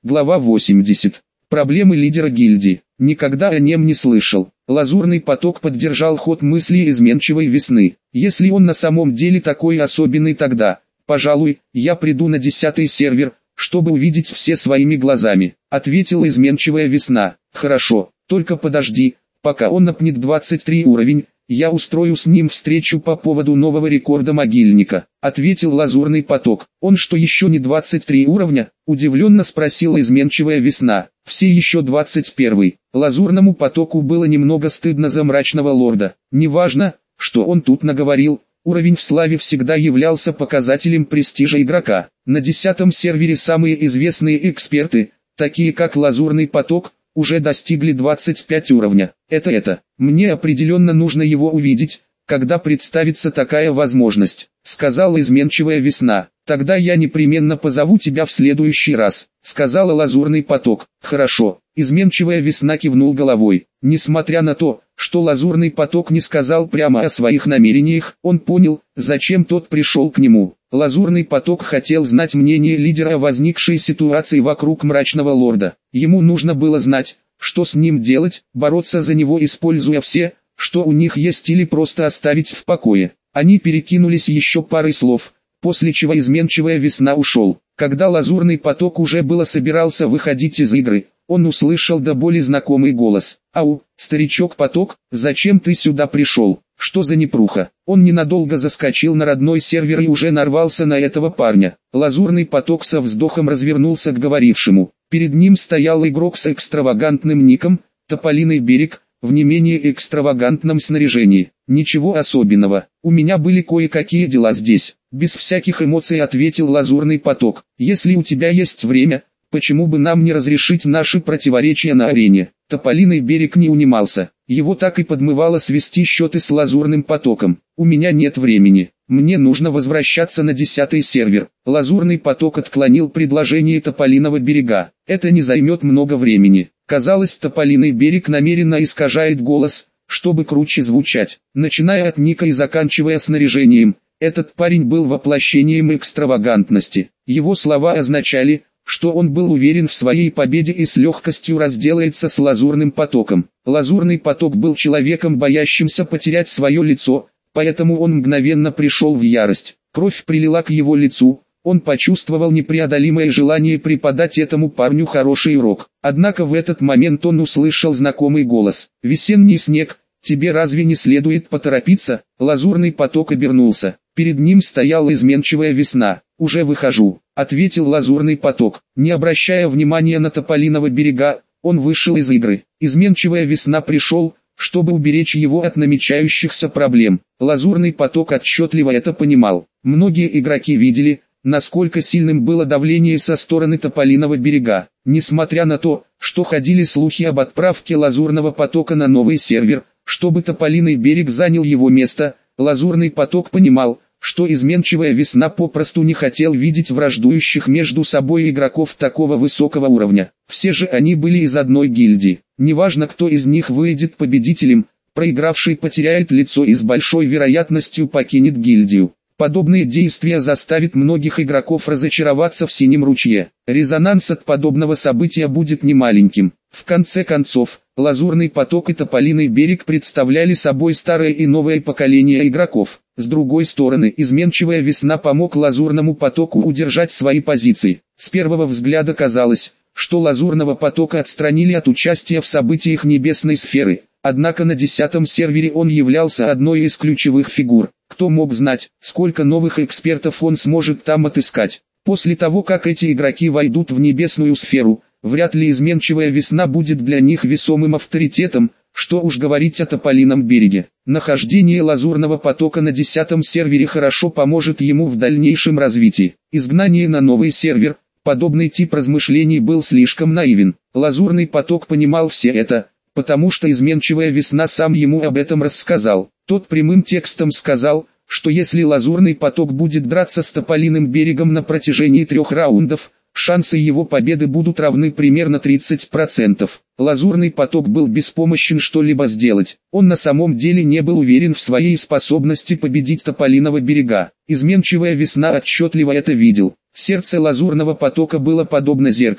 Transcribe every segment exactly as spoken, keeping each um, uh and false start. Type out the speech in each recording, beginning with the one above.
Глава восемьдесят. Проблемы лидера гильдии. Никогда о нем не слышал. Лазурный поток поддержал ход мысли изменчивой весны. Если он на самом деле такой особенный, тогда, пожалуй, я приду на десятый сервер, чтобы увидеть все своими глазами, ответила изменчивая весна. Хорошо, только подожди, пока он напнет двадцать три уровень, я устрою с ним встречу по поводу нового рекорда могильника, ответил лазурный поток. Он что, еще не двадцать три уровня? Удивленно спросила изменчивая весна. Все еще двадцать первый. Лазурному потоку было немного стыдно за мрачного лорда. Неважно, что он тут наговорил, уровень в славе всегда являлся показателем престижа игрока. На десятом сервере самые известные эксперты, такие как Лазурный поток, уже достигли двадцать пять уровня. Это это. Мне определенно нужно его увидеть, когда представится такая возможность, сказала изменчивая весна. Тогда я непременно позову тебя в следующий раз, сказала Лазурный поток. Хорошо. Изменчивая весна кивнул головой. Несмотря на то, что Лазурный поток не сказал прямо о своих намерениях, он понял, зачем тот пришел к нему. Лазурный поток хотел знать мнение лидера о возникшей ситуации вокруг мрачного лорда. Ему нужно было знать, что с ним делать, бороться за него, используя все, что у них есть, или просто оставить в покое. Они перекинулись еще парой слов, после чего изменчивая весна ушел. Когда Лазурный поток уже было собирался выходить из игры, он услышал до боли знакомый голос. «Ау, старичок-поток, зачем ты сюда пришел? Что за непруха?» Он ненадолго заскочил на родной сервер и уже нарвался на этого парня. Лазурный поток со вздохом развернулся к говорившему. Перед ним стоял игрок с экстравагантным ником, Тополиный берег, в не менее экстравагантном снаряжении. «Ничего особенного, у меня были кое-какие дела здесь», — без всяких эмоций ответил Лазурный поток. «Если у тебя есть время, почему бы нам не разрешить наши противоречия на арене?» Тополиный берег не унимался. Его так и подмывало свести счеты с Лазурным потоком. «У меня нет времени. Мне нужно возвращаться на десятый сервер». Лазурный поток отклонил предложение Тополиного берега. «Это не займет много времени». Казалось, Тополиный берег намеренно искажает голос, чтобы круче звучать. Начиная от ника и заканчивая снаряжением, этот парень был воплощением экстравагантности. Его слова означали, что он был уверен в своей победе и с легкостью разделается с Лазурным потоком. Лазурный поток был человеком, боящимся потерять свое лицо, поэтому он мгновенно пришел в ярость. Кровь прилила к его лицу, он почувствовал непреодолимое желание преподать этому парню хороший урок. Однако в этот момент он услышал знакомый голос. «Весенний снег, тебе разве не следует поторопиться?» Лазурный поток обернулся. Перед ним стояла изменчивая весна. «Уже выхожу», — ответил Лазурный поток. Не обращая внимания на Тополиного берега, он вышел из игры. Изменчивая весна пришел, чтобы уберечь его от намечающихся проблем. Лазурный поток отчетливо это понимал. Многие игроки видели, насколько сильным было давление со стороны Тополиного берега. Несмотря на то, что ходили слухи об отправке Лазурного потока на новый сервер, чтобы Тополиный берег занял его место, Лазурный поток понимал, что изменчивая весна попросту не хотел видеть враждующих между собой игроков такого высокого уровня. Все же они были из одной гильдии. Неважно, кто из них выйдет победителем, проигравший потеряет лицо и с большой вероятностью покинет гильдию. Подобные действия заставят многих игроков разочароваться в Синем ручье. Резонанс от подобного события будет немаленьким. В конце концов, Лазурный поток и Тополиный берег представляли собой старое и новое поколение игроков. С другой стороны, изменчивая весна помог Лазурному потоку удержать свои позиции. С первого взгляда казалось, что Лазурного потока отстранили от участия в событиях небесной сферы. Однако на десятом сервере он являлся одной из ключевых фигур. Кто мог знать, сколько новых экспертов он сможет там отыскать. После того, как эти игроки войдут в небесную сферу, вряд ли изменчивая весна будет для них весомым авторитетом, что уж говорить о Тополином береге. Нахождение Лазурного потока на десятом сервере хорошо поможет ему в дальнейшем развитии. Изгнание на новый сервер, подобный тип размышлений был слишком наивен. Лазурный поток понимал все это, потому что изменчивая весна сам ему об этом рассказал. Тот прямым текстом сказал, что если Лазурный поток будет драться с Тополиным берегом на протяжении трех раундов, шансы его победы будут равны примерно тридцати процентам. Лазурный поток был беспомощен что-либо сделать. Он на самом деле не был уверен в своей способности победить Тополиного берега. Изменчивая весна отчетливо это видел. Сердце Лазурного потока было подобно зеркалу.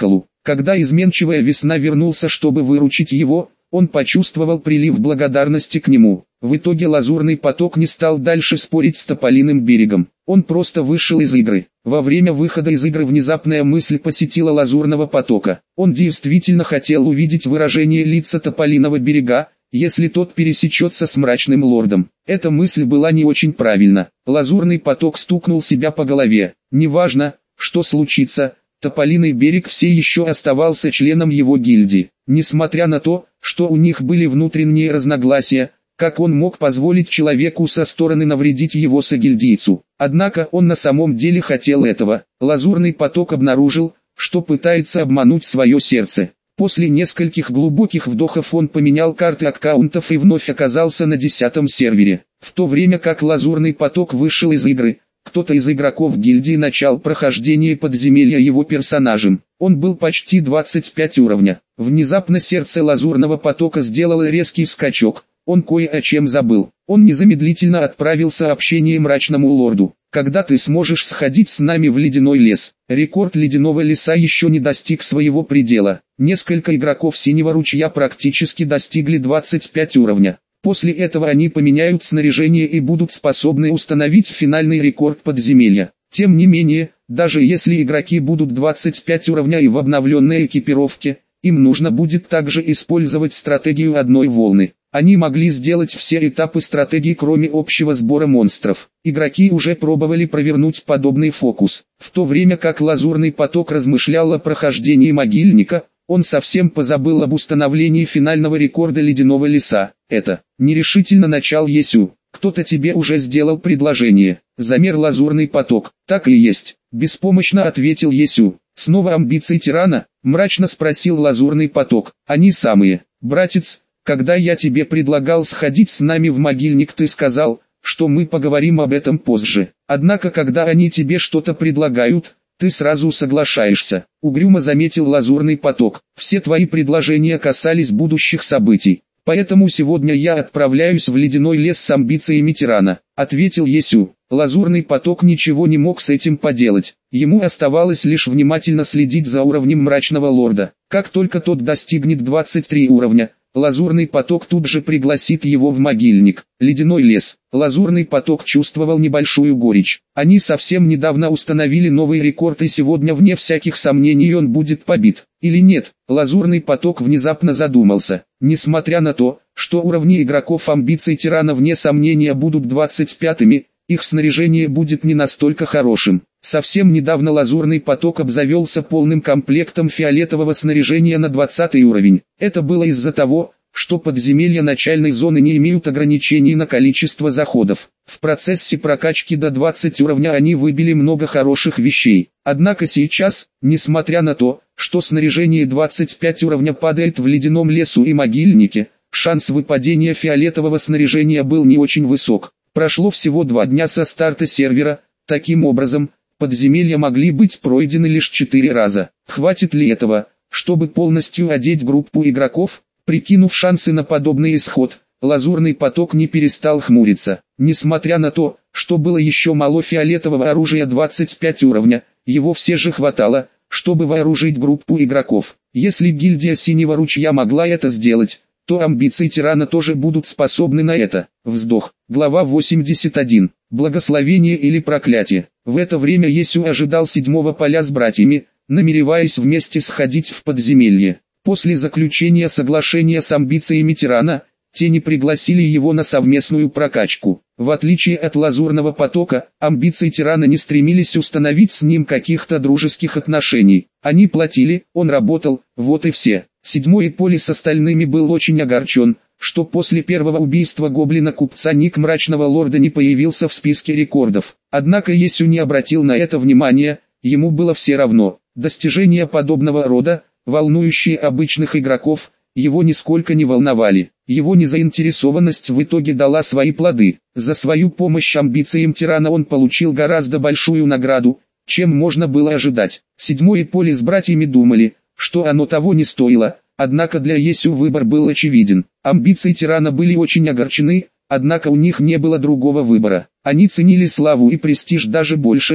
Когда изменчивая весна вернулся, чтобы выручить его, он почувствовал прилив благодарности к нему. В итоге Лазурный поток не стал дальше спорить с Тополиным берегом. Он просто вышел из игры. Во время выхода из игры внезапная мысль посетила Лазурного потока. Он действительно хотел увидеть выражение лица Тополиного берега, если тот пересечется с Мрачным лордом. Эта мысль была не очень правильна. Лазурный поток стукнул себя по голове. Неважно, что случится, Тополиный берег все еще оставался членом его гильдии. Несмотря на то, что у них были внутренние разногласия, как он мог позволить человеку со стороны навредить его согильдийцу? Однако он на самом деле хотел этого. Лазурный поток обнаружил, что пытается обмануть свое сердце. После нескольких глубоких вдохов он поменял карты аккаунтов и вновь оказался на десятом сервере. В то время как Лазурный поток вышел из игры, кто-то из игроков гильдии начал прохождение подземелья его персонажем. Он был почти двадцать пять уровня. Внезапно сердце Лазурного потока сделало резкий скачок. Он кое о чем забыл. Он незамедлительно отправил сообщение Мрачному лорду. «Когда ты сможешь сходить с нами в ледяной лес?» Рекорд ледяного леса еще не достиг своего предела. Несколько игроков Синего ручья практически достигли двадцать пять уровня. После этого они поменяют снаряжение и будут способны установить финальный рекорд подземелья. Тем не менее, даже если игроки будут двадцать пять уровня и в обновленной экипировке, им нужно будет также использовать стратегию одной волны. Они могли сделать все этапы стратегии, кроме общего сбора монстров. Игроки уже пробовали провернуть подобный фокус. В то время как Лазурный поток размышлял о прохождении могильника, он совсем позабыл об установлении финального рекорда ледяного леса. Это нерешительно начал Есю. «Кто-то тебе уже сделал предложение». Замер Лазурный поток. «Так и есть», — беспомощно ответил Есю. «Снова амбиции тирана?» — мрачно спросил Лазурный поток. «Они самые, братец. Когда я тебе предлагал сходить с нами в могильник, ты сказал, что мы поговорим об этом позже. Однако когда они тебе что-то предлагают, ты сразу соглашаешься», — угрюмо заметил Лазурный поток. «Все твои предложения касались будущих событий. Поэтому сегодня я отправляюсь в ледяной лес с амбициями тирана», — ответил Есю. Лазурный поток ничего не мог с этим поделать. Ему оставалось лишь внимательно следить за уровнем Мрачного лорда. Как только тот достигнет двадцать три уровня, Лазурный поток тут же пригласит его в могильник. Ледяной лес. Лазурный поток чувствовал небольшую горечь. Они совсем недавно установили новый рекорд, и сегодня вне всяких сомнений он будет побит. Или нет? Лазурный поток внезапно задумался. Несмотря на то, что уровни игроков амбиций тирана вне сомнения будут двадцать пятыми, их снаряжение будет не настолько хорошим. Совсем недавно Лазурный поток обзавелся полным комплектом фиолетового снаряжения на двадцатый уровень. Это было из-за того, что подземелья начальной зоны не имеют ограничений на количество заходов. В процессе прокачки до двадцатого уровня они выбили много хороших вещей. Однако сейчас, несмотря на то, что снаряжение двадцать пять уровня падает в ледяном лесу и могильнике, шанс выпадения фиолетового снаряжения был не очень высок. Прошло всего два дня со старта сервера. Таким образом, подземелья могли быть пройдены лишь четыре раза. Хватит ли этого, чтобы полностью одеть группу игроков? Прикинув шансы на подобный исход, Лазурный поток не перестал хмуриться. Несмотря на то, что было еще мало фиолетового оружия двадцать пять уровня, его все же хватало, чтобы вооружить группу игроков. Если гильдия Синего ручья могла это сделать, то амбиции тирана тоже будут способны на это. Вздох. Глава восемьдесят один. Благословение или проклятие. В это время Есю ожидал седьмого поля с братьями, намереваясь вместе сходить в подземелье. После заключения соглашения с амбициями тирана, те не пригласили его на совместную прокачку. В отличие от Лазурного потока, амбиции тирана не стремились установить с ним каких-то дружеских отношений. Они платили, он работал, вот и все. Седьмой поле с остальными был очень огорчен, что после первого убийства гоблина-купца ник Мрачного лорда не появился в списке рекордов. Однако Есю не обратил на это внимания, ему было все равно. Достижения подобного рода, волнующие обычных игроков, его нисколько не волновали. Его незаинтересованность в итоге дала свои плоды. За свою помощь амбициям тирана он получил гораздо большую награду, чем можно было ожидать. Седьмое поле с братьями думали, что оно того не стоило, однако для Есю выбор был очевиден. Амбиции тирана были очень огорчены, однако у них не было другого выбора. Они ценили славу и престиж даже больше,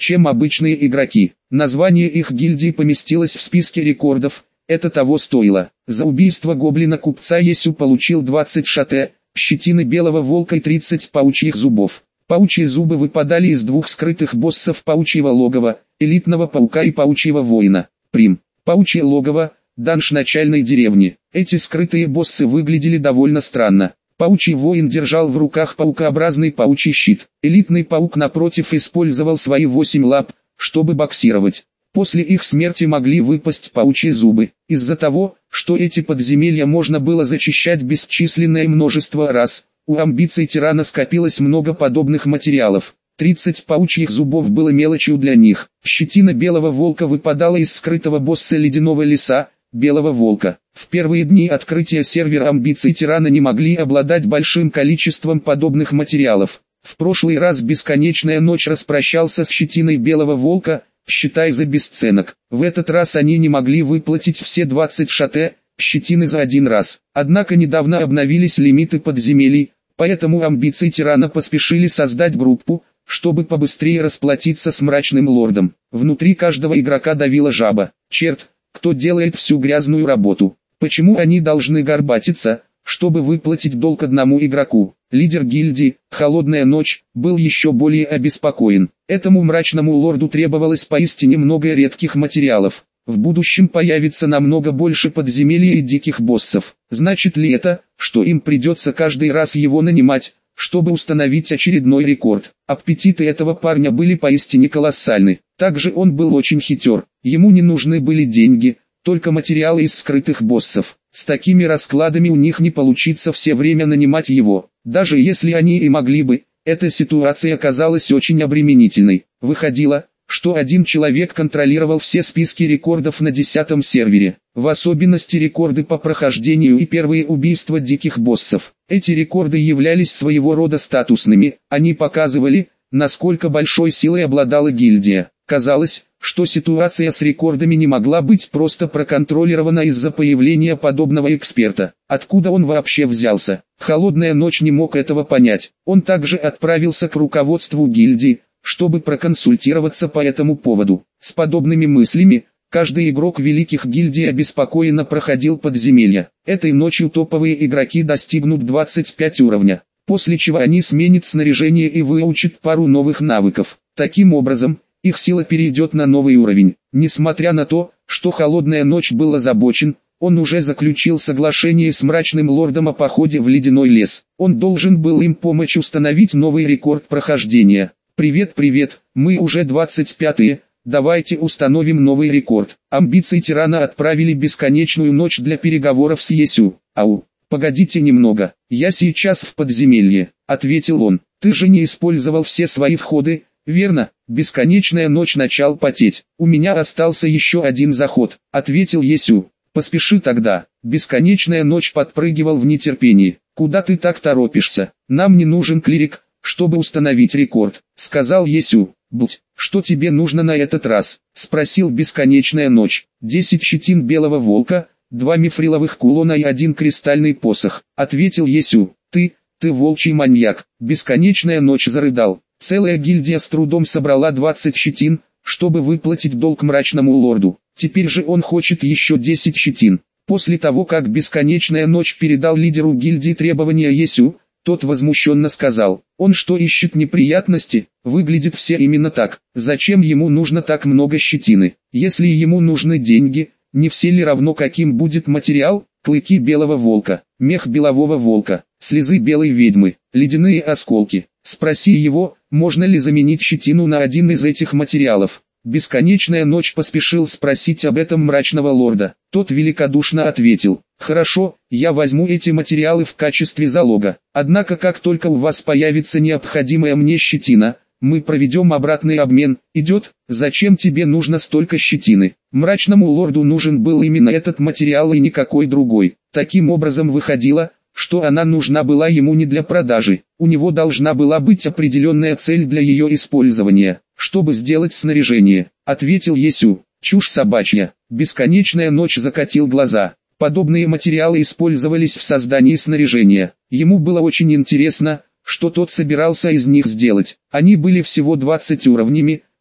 чем обычные игроки. Название их гильдии поместилось в списке рекордов, это того стоило. За убийство гоблина-купца Есю получил двадцать шате, щетины белого волка и тридцать паучьих зубов. Паучьи зубы выпадали из двух скрытых боссов паучьего логова, элитного паука и паучьего воина. Прим. Паучье логово, данж начальной деревни. Эти скрытые боссы выглядели довольно странно. Паучий воин держал в руках паукообразный паучий щит. Элитный паук напротив использовал свои восемь лап, чтобы боксировать. После их смерти могли выпасть паучьи зубы. Из-за того, что эти подземелья можно было зачищать бесчисленное множество раз, у амбиций тирана скопилось много подобных материалов. тридцать паучьих зубов было мелочью для них. Щетина белого волка выпадала из скрытого босса ледяного леса, белого волка. В первые дни открытия сервера амбиций тирана не могли обладать большим количеством подобных материалов. В прошлый раз бесконечная ночь распрощался с щетиной белого волка, считай за бесценок. В этот раз они не могли выплатить все двадцать шате, щетины за один раз. Однако недавно обновились лимиты подземелий, поэтому амбиции тирана поспешили создать группу, чтобы побыстрее расплатиться с мрачным лордом. Внутри каждого игрока давила жаба. Черт, кто делает всю грязную работу? Почему они должны горбатиться, чтобы выплатить долг одному игроку? Лидер гильдии, Холодная Ночь, был еще более обеспокоен. Этому мрачному лорду требовалось поистине много редких материалов. В будущем появится намного больше подземелий и диких боссов. Значит ли это, что им придется каждый раз его нанимать, чтобы установить очередной рекорд? Аппетиты этого парня были поистине колоссальны. Также он был очень хитер. Ему не нужны были деньги, только материалы из скрытых боссов. С такими раскладами у них не получится все время нанимать его. Даже если они и могли бы, эта ситуация оказалась очень обременительной. Выходило, что один человек контролировал все списки рекордов на десятом сервере, в особенности рекорды по прохождению и первые убийства диких боссов. Эти рекорды являлись своего рода статусными, они показывали, насколько большой силой обладала гильдия. Казалось, что ситуация с рекордами не могла быть просто проконтролирована из-за появления подобного эксперта. Откуда он вообще взялся? Холодная Ночь не мог этого понять. Он также отправился к руководству гильдии, чтобы проконсультироваться по этому поводу. С подобными мыслями, каждый игрок великих гильдий обеспокоенно проходил подземелья. Этой ночью топовые игроки достигнут двадцать пять уровня, после чего они сменят снаряжение и выучат пару новых навыков. Таким образом, их сила перейдет на новый уровень. Несмотря на то, что Холодная Ночь был озабочен, он уже заключил соглашение с мрачным лордом о походе в ледяной лес. Он должен был им помочь установить новый рекорд прохождения. «Привет, привет, мы уже двадцать пятые, давайте установим новый рекорд». Амбиции тирана отправили бесконечную ночь для переговоров с Есю. «Ау, погодите немного, я сейчас в подземелье», — ответил он. «Ты же не использовал все свои входы, верно?» Бесконечная ночь начал потеть. «У меня остался еще один заход», — ответил Есю. «Поспеши тогда». Бесконечная ночь подпрыгивал в нетерпении. «Куда ты так торопишься? Нам не нужен клирик, чтобы установить рекорд», — сказал Есю. «Блять, что тебе нужно на этот раз?» — спросил Бесконечная ночь. «Десять щетин белого волка, два мифриловых кулона и один кристальный посох», — ответил Есю. «Ты, ты волчий маньяк». Бесконечная ночь зарыдал. Целая гильдия с трудом собрала двадцать щетин, чтобы выплатить долг мрачному лорду. Теперь же он хочет еще десять щетин. После того, как Бесконечная ночь передал лидеру гильдии требования Есю, тот возмущенно сказал: «Он что, ищет неприятности? Выглядит все именно так. Зачем ему нужно так много щетины? Если ему нужны деньги, не все ли равно, каким будет материал? Клыки белого волка, мех белового волка, слезы белой ведьмы, ледяные осколки. Спроси его, можно ли заменить щетину на один из этих материалов». Бесконечная ночь поспешил спросить об этом мрачного лорда. Тот великодушно ответил: «Хорошо, я возьму эти материалы в качестве залога. Однако как только у вас появится необходимая мне щетина, мы проведем обратный обмен. Идет? Зачем тебе нужно столько щетины?» Мрачному лорду нужен был именно этот материал и никакой другой. Таким образом выходило, что она нужна была ему не для продажи. У него должна была быть определенная цель для ее использования, чтобы сделать снаряжение, ответил Есю. «Чушь собачья». Бесконечная ночь закатил глаза. Подобные материалы использовались в создании снаряжения. Ему было очень интересно, что тот собирался из них сделать. Они были всего двадцать уровнями,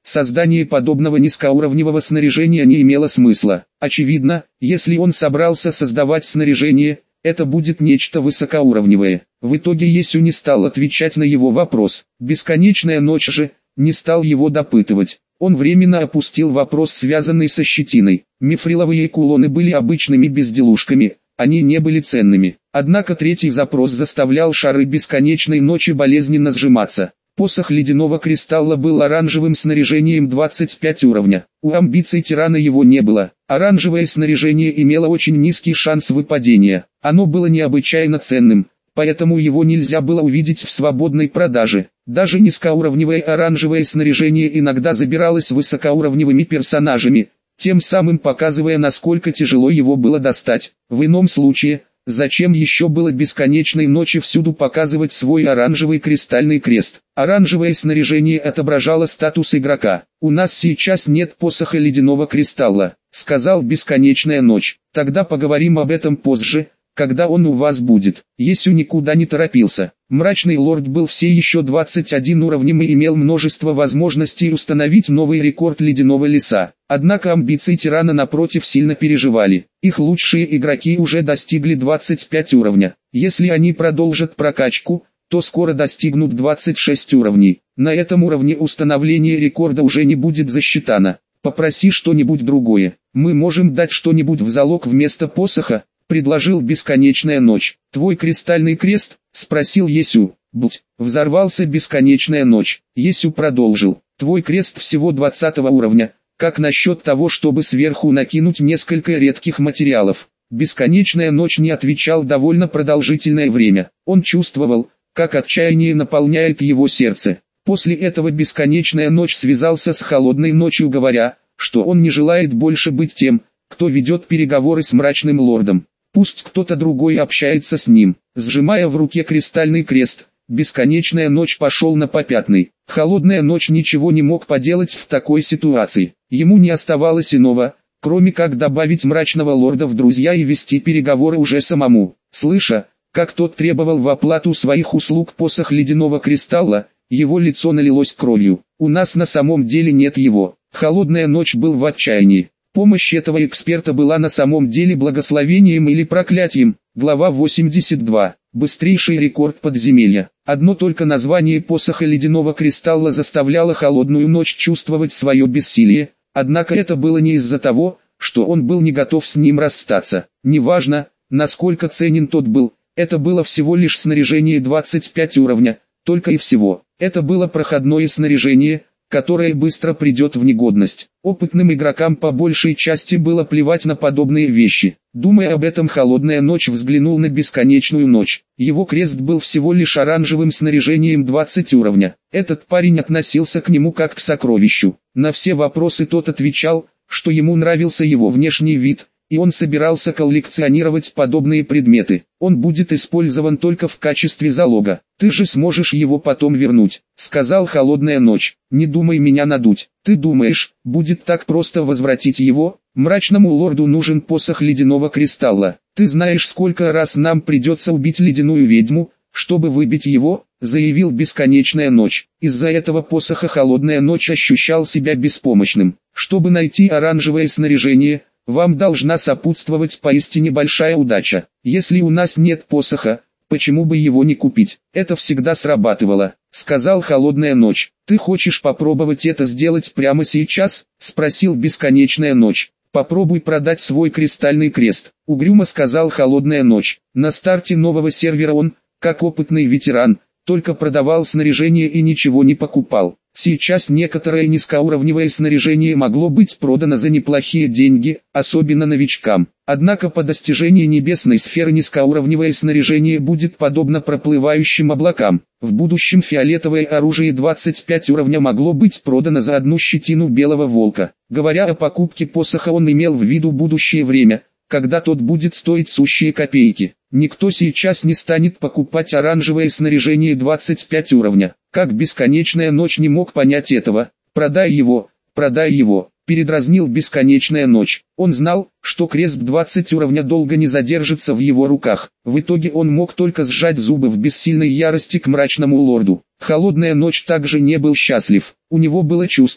Создание подобного низкоуровневого снаряжения не имело смысла. Очевидно, если он собрался создавать снаряжение, это будет нечто высокоуровневое. В итоге Есю не стал отвечать на его вопрос. Бесконечная ночь же не стал его допытывать. Он временно опустил вопрос, связанный со щетиной. Мифриловые кулоны были обычными безделушками, они не были ценными. Однако третий запрос заставлял шары бесконечной ночи болезненно сжиматься. Посох ледяного кристалла был оранжевым снаряжением двадцать пять уровня. У амбиций тирана его не было. Оранжевое снаряжение имело очень низкий шанс выпадения. Оно было необычайно ценным, поэтому его нельзя было увидеть в свободной продаже. Даже низкоуровневое оранжевое снаряжение иногда забиралось высокоуровневыми персонажами, тем самым показывая, насколько тяжело его было достать. В ином случае, зачем еще было бесконечной ночи всюду показывать свой оранжевый кристальный крест? Оранжевое снаряжение отображало статус игрока. «У нас сейчас нет посоха ледяного кристалла», — сказал бесконечная ночь. «Тогда поговорим об этом позже, когда он у вас будет». Есю никуда не торопился. Мрачный лорд был все еще двадцать один уровнем и имел множество возможностей установить новый рекорд ледяного леса. Однако амбиции тирана напротив сильно переживали. Их лучшие игроки уже достигли двадцать пять уровня. Если они продолжат прокачку, то скоро достигнут двадцать шесть уровней. На этом уровне установление рекорда уже не будет засчитано. Попроси что-нибудь другое. Мы можем дать что-нибудь в залог вместо посоха, предложил бесконечная ночь. Твой кристальный крест? Спросил Есю. Будь. Взорвался бесконечная ночь. Есю продолжил. Твой крест всего двадцатого уровня. Как насчет того, чтобы сверху накинуть несколько редких материалов? Бесконечная ночь не отвечал довольно продолжительное время. Он чувствовал, как отчаяние наполняет его сердце. После этого бесконечная ночь связался с холодной ночью, говоря, что он не желает больше быть тем, кто ведет переговоры с мрачным лордом. Пусть кто-то другой общается с ним. Сжимая в руке кристальный крест, бесконечная ночь пошел на попятный. Холодная ночь ничего не мог поделать в такой ситуации. Ему не оставалось иного, кроме как добавить мрачного лорда в друзья и вести переговоры уже самому. Слыша, как тот требовал в оплату своих услуг посох ледяного кристалла, его лицо налилось кровью. У нас на самом деле нет его. Холодная ночь был в отчаянии. Помощь этого эксперта была на самом деле благословением или проклятием. Глава восемьдесят два. Быстрейший рекорд подземелья. Одно только название посоха ледяного кристалла заставляло холодную ночь чувствовать свое бессилие, однако это было не из-за того, что он был не готов с ним расстаться. Неважно, насколько ценен тот был, это было всего лишь снаряжение двадцать пять уровня, только и всего. Это было проходное снаряжение, которое быстро придет в негодность. Опытным игрокам по большей части было плевать на подобные вещи. Думая об этом, холодная ночь взглянул на бесконечную ночь. Его крест был всего лишь оранжевым снаряжением двадцать уровня. Этот парень относился к нему как к сокровищу. На все вопросы тот отвечал, что ему нравился его внешний вид, и он собирался коллекционировать подобные предметы. Он будет использован только в качестве залога. Ты же сможешь его потом вернуть, сказал холодная ночь. Не думай меня надуть. Ты думаешь, будет так просто возвратить его? Мрачному лорду нужен посох ледяного кристалла. Ты знаешь, сколько раз нам придется убить ледяную ведьму, чтобы выбить его, заявил бесконечная ночь. Из-за этого посоха холодная ночь ощущал себя беспомощным. Чтобы найти оранжевое снаряжение, вам должна сопутствовать поистине большая удача. Если у нас нет посоха, почему бы его не купить? Это всегда срабатывало, сказал холодная ночь. Ты хочешь попробовать это сделать прямо сейчас? Спросил бесконечная ночь. Попробуй продать свой кристальный крест, угрюмо сказал холодная ночь. На старте нового сервера он, как опытный ветеран, только продавал снаряжение и ничего не покупал. Сейчас некоторое низкоуровневое снаряжение могло быть продано за неплохие деньги, особенно новичкам. Однако по достижении небесной сферы низкоуровневое снаряжение будет подобно проплывающим облакам. В будущем фиолетовое оружие двадцать пять уровня могло быть продано за одну щетину белого волка. Говоря о покупке посоха, он имел в виду будущее время, когда тот будет стоить сущие копейки. Никто сейчас не станет покупать оранжевое снаряжение двадцать пять уровня. Как бесконечная ночь не мог понять этого. Продай его, продай его, передразнил бесконечная ночь. Он знал, что крест двадцать уровня долго не задержится в его руках. В итоге он мог только сжать зубы в бессильной ярости к мрачному лорду. Холодная ночь также не был счастлив. У него было чувство,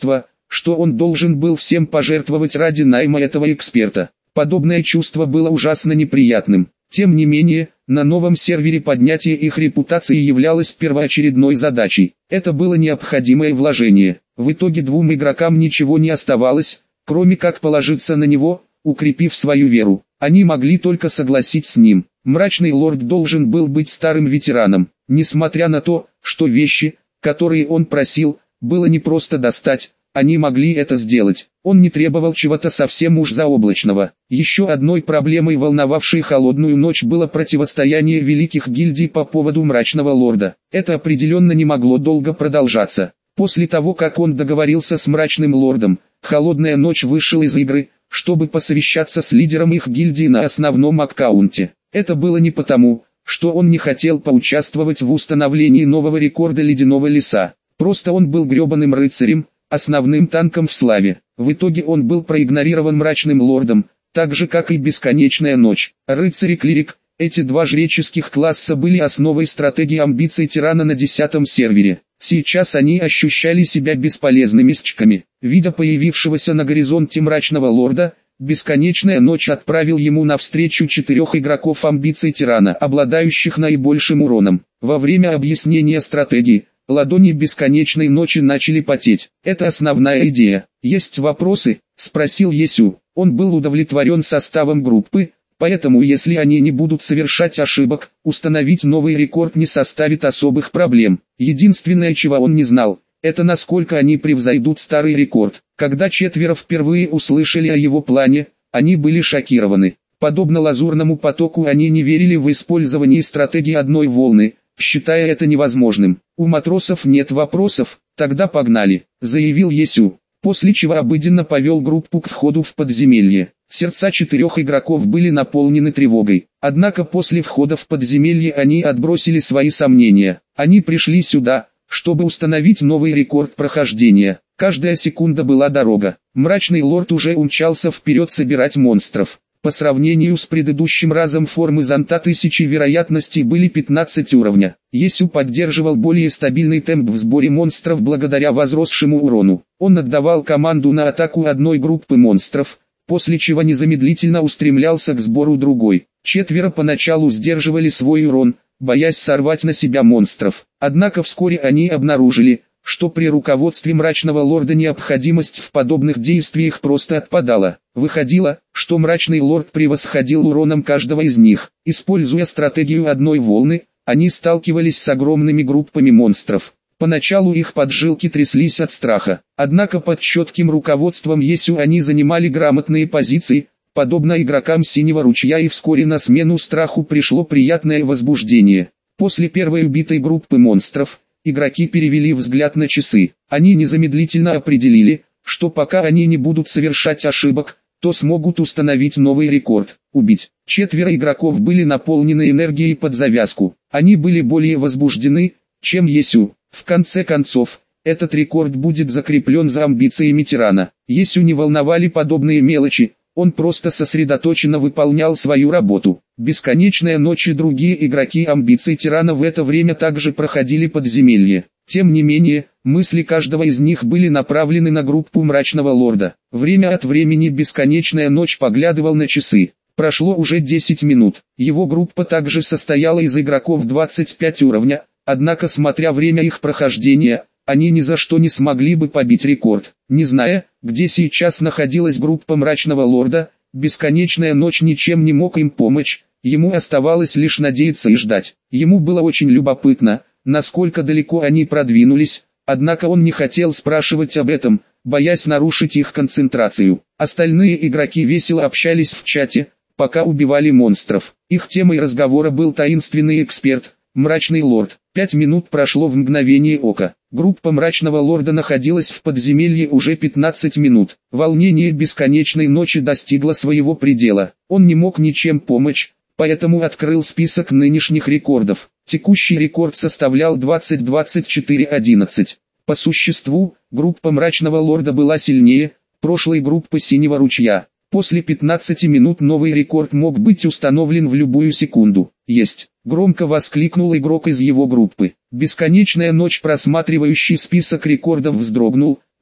что он должен был всем пожертвовать ради найма этого эксперта. Подобное чувство было ужасно неприятным. Тем не менее, на новом сервере поднятие их репутации являлось первоочередной задачей. Это было необходимое вложение. В итоге двум игрокам ничего не оставалось, кроме как положиться на него, укрепив свою веру. Они могли только согласиться с ним. Мрачный лорд должен был быть старым ветераном. Несмотря на то, что вещи, которые он просил, было не просто достать, они могли это сделать. Он не требовал чего-то совсем уж заоблачного. Еще одной проблемой, волновавшей холодную ночь, было противостояние великих гильдий по поводу мрачного лорда. Это определенно не могло долго продолжаться. После того, как он договорился с мрачным лордом, холодная ночь вышел из игры, чтобы посовещаться с лидером их гильдии на основном аккаунте. Это было не потому, что он не хотел поучаствовать в установлении нового рекорда ледяного леса. Просто он был гребаным рыцарем, основным танком в славе. В итоге он был проигнорирован мрачным лордом, так же как и бесконечная ночь. Рыцарь и клирик, эти два жреческих класса были основой стратегии амбиций тирана на десятом сервере. Сейчас они ощущали себя бесполезными счками. Видя появившегося на горизонте мрачного лорда, бесконечная ночь отправил ему навстречу четырех игроков амбиций тирана, обладающих наибольшим уроном. Во время объяснения стратегии, ладони бесконечной ночи начали потеть. Это основная идея. «Есть вопросы?» – спросил Есю. Он был удовлетворен составом группы, поэтому если они не будут совершать ошибок, установить новый рекорд не составит особых проблем. Единственное, чего он не знал, это насколько они превзойдут старый рекорд. Когда четверо впервые услышали о его плане, они были шокированы. Подобно лазурному потоку, они не верили в использование стратегии одной волны, считая это невозможным. «У матросов нет вопросов, тогда погнали», — заявил Есю, после чего обыденно повел группу к входу в подземелье. Сердца четырех игроков были наполнены тревогой. Однако после входа в подземелье они отбросили свои сомнения. Они пришли сюда, чтобы установить новый рекорд прохождения. Каждая секунда была дорога. Мрачный лорд уже умчался вперед собирать монстров. По сравнению с предыдущим разом формы зонта тысячи вероятностей были пятнадцать уровня. Есю поддерживал более стабильный темп в сборе монстров благодаря возросшему урону. Он отдавал команду на атаку одной группы монстров, после чего незамедлительно устремлялся к сбору другой. Четверо поначалу сдерживали свой урон, боясь сорвать на себя монстров. Однако вскоре они обнаружили, что при руководстве мрачного лорда необходимость в подобных действиях просто отпадала. Выходило, что мрачный лорд превосходил уроном каждого из них. Используя стратегию одной волны, они сталкивались с огромными группами монстров. Поначалу их поджилки тряслись от страха. Однако под четким руководством Есю они занимали грамотные позиции, подобно игрокам Синего ручья, и вскоре на смену страху пришло приятное возбуждение. После первой убитой группы монстров, игроки перевели взгляд на часы. Они незамедлительно определили, что пока они не будут совершать ошибок, то смогут установить новый рекорд. Убить. Четверо игроков были наполнены энергией под завязку. Они были более возбуждены, чем Есю. В конце концов, этот рекорд будет закреплен за амбициями тирана. Есю не волновали подобные мелочи, он просто сосредоточенно выполнял свою работу. Бесконечная ночь и другие игроки амбиций тирана в это время также проходили подземелье. Тем не менее, мысли каждого из них были направлены на группу мрачного лорда. Время от времени бесконечная ночь поглядывал на часы. Прошло уже десять минут. Его группа также состояла из игроков двадцать пять уровня, однако смотря время их прохождения, они ни за что не смогли бы побить рекорд. Не зная, где сейчас находилась группа мрачного лорда, бесконечная ночь ничем не мог им помочь, ему оставалось лишь надеяться и ждать. Ему было очень любопытно, насколько далеко они продвинулись, однако он не хотел спрашивать об этом, боясь нарушить их концентрацию. Остальные игроки весело общались в чате, пока убивали монстров. Их темой разговора был таинственный эксперт, мрачный лорд. Пять минут прошло в мгновение ока. Группа мрачного лорда находилась в подземелье уже пятнадцать минут. Волнение бесконечной ночи достигло своего предела. Он не мог ничем помочь, поэтому открыл список нынешних рекордов. Текущий рекорд составлял двадцать двадцать четыре одиннадцать. По существу, группа мрачного лорда была сильнее прошлой группы Синего ручья. После пятнадцати минут новый рекорд мог быть установлен в любую секунду. «Есть!» — громко воскликнул игрок из его группы. Бесконечная ночь, просматривающий список рекордов, вздрогнул,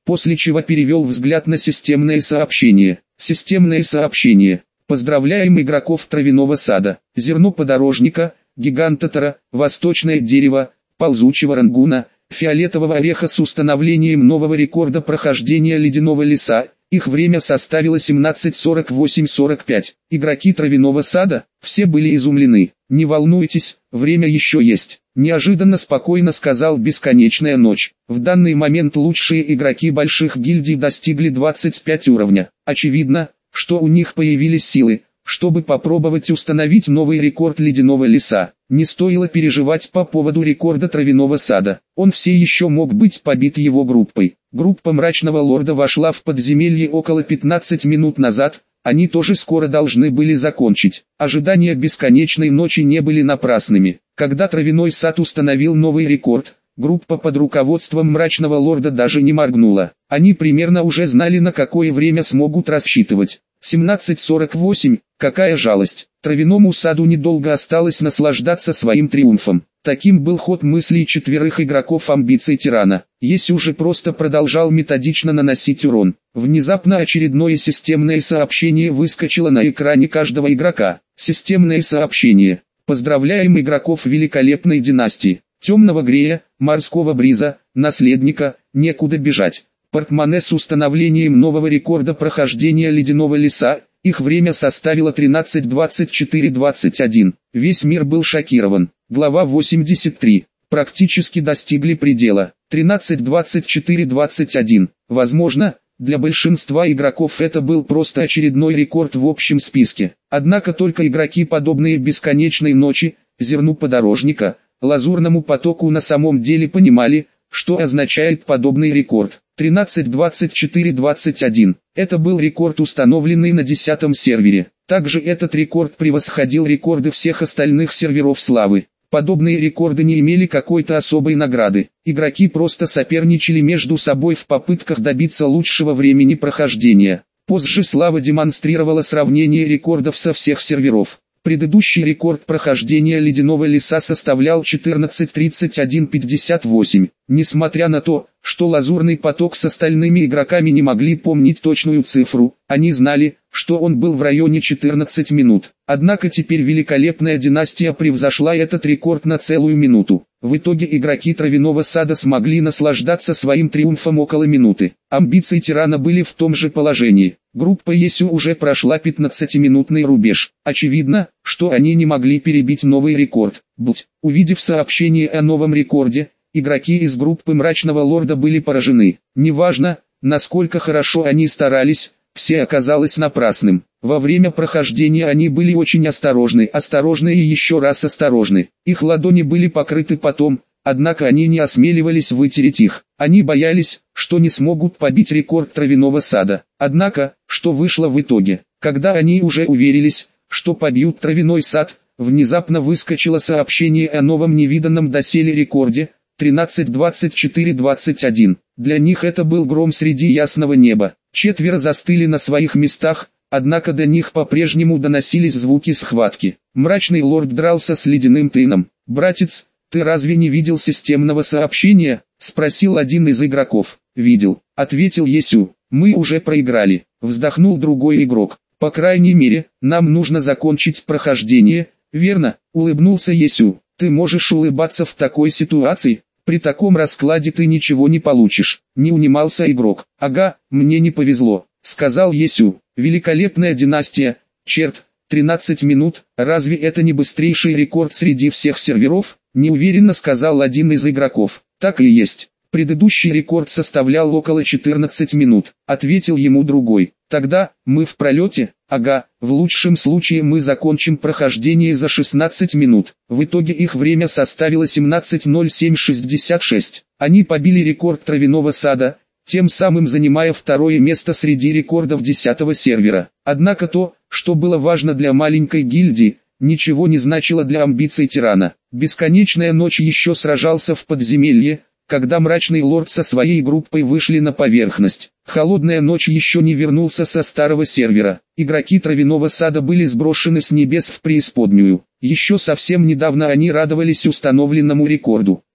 после чего перевел взгляд на системное сообщение. Системное сообщение. Поздравляем игроков травяного сада. Зерно подорожника, гиганта Тара, восточное дерево, ползучего рангуна, фиолетового ореха с установлением нового рекорда прохождения ледяного леса. Их время составило семнадцать сорок восемь сорок пять. Игроки травяного сада, все были изумлены. Не волнуйтесь, время еще есть. Неожиданно спокойно сказал Бесконечная Ночь. В данный момент лучшие игроки больших гильдий достигли двадцать пять уровня. Очевидно, что у них появились силы, чтобы попробовать установить новый рекорд ледяного леса. Не стоило переживать по поводу рекорда травяного сада. Он все еще мог быть побит его группой. Группа Мрачного Лорда вошла в подземелье около пятнадцати минут назад. Они тоже скоро должны были закончить. Ожидания Бесконечной Ночи не были напрасными. Когда Травяной сад установил новый рекорд, группа под руководством Мрачного Лорда даже не моргнула. Они примерно уже знали, на какое время смогут рассчитывать. семнадцать сорок восемь, какая жалость. Травяному саду недолго осталось наслаждаться своим триумфом. Таким был ход мыслей четверых игроков амбиций тирана. Есю уже просто продолжал методично наносить урон. Внезапно очередное системное сообщение выскочило на экране каждого игрока. Системное сообщение. Поздравляем игроков великолепной династии. Темного Грея, Морского Бриза, Наследника, некуда бежать. Портмоне с установлением нового рекорда прохождения ледяного леса. Их время составило тринадцать двадцать четыре двадцать один. Весь мир был шокирован. Глава восемьдесят три. Практически достигли предела. тринадцать двадцать четыре двадцать один. Возможно, для большинства игроков это был просто очередной рекорд в общем списке. Однако только игроки, подобные Бесконечной Ночи, Зерну Подорожника, Лазурному потоку, на самом деле понимали, что означает подобный рекорд. тринадцать двадцать четыре двадцать один. Это был рекорд, установленный на десятом сервере. Также этот рекорд превосходил рекорды всех остальных серверов славы. Подобные рекорды не имели какой-то особой награды. Игроки просто соперничали между собой в попытках добиться лучшего времени прохождения. Позже слава демонстрировала сравнение рекордов со всех серверов. Предыдущий рекорд прохождения ледяного леса составлял четырнадцать тридцать один пятьдесят восемь. Несмотря на то, что Лазурный поток с остальными игроками не могли помнить точную цифру, они знали, что он был в районе четырнадцати минут. Однако теперь великолепная династия превзошла этот рекорд на целую минуту. В итоге игроки Травяного сада смогли наслаждаться своим триумфом около минуты. Амбиции тирана были в том же положении. Группа Есю уже прошла пятнадцатиминутный рубеж. Очевидно, что они не могли перебить новый рекорд. Будь. Увидев сообщение о новом рекорде, игроки из группы Мрачного Лорда были поражены. Неважно, насколько хорошо они старались, все оказалось напрасным. Во время прохождения они были очень осторожны, осторожны и еще раз осторожны. Их ладони были покрыты потом, однако они не осмеливались вытереть их. Они боялись, что не смогут побить рекорд Травяного сада. Однако, что вышло в итоге? Когда они уже уверились, что побьют Травяной сад, внезапно выскочило сообщение о новом невиданном доселе рекорде – тринадцать двадцать четыре двадцать один. Для них это был гром среди ясного неба. Четверо застыли на своих местах, однако до них по-прежнему доносились звуки схватки. Мрачный Лорд дрался с Ледяным Тыном. «Братец, ты разве не видел системного сообщения?» – спросил один из игроков. «Видел», – ответил Есю. «Мы уже проиграли», – вздохнул другой игрок. «По крайней мере, нам нужно закончить прохождение, верно?» – улыбнулся Есю. «Ты можешь улыбаться в такой ситуации? При таком раскладе ты ничего не получишь», – не унимался игрок. «Ага, мне не повезло», – сказал Есю. «Великолепная династия, черт, тринадцать минут, разве это не быстрейший рекорд среди всех серверов?» – неуверенно сказал один из игроков. «Так и есть. Предыдущий рекорд составлял около четырнадцати минут», – ответил ему другой. «Тогда, мы в пролете? Ага, в лучшем случае мы закончим прохождение за шестнадцать минут». В итоге их время составило семнадцать ноль семь шестьдесят шесть. Они побили рекорд Травяного сада, тем самым занимая второе место среди рекордов десятого сервера. Однако то, что было важно для маленькой гильдии, ничего не значило для амбиций тирана. Бесконечная Ночь еще сражался в подземелье, когда Мрачный Лорд со своей группой вышли на поверхность. Холодная Ночь еще не вернулся со старого сервера. Игроки Травяного сада были сброшены с небес в преисподнюю. Еще совсем недавно они радовались установленному рекорду.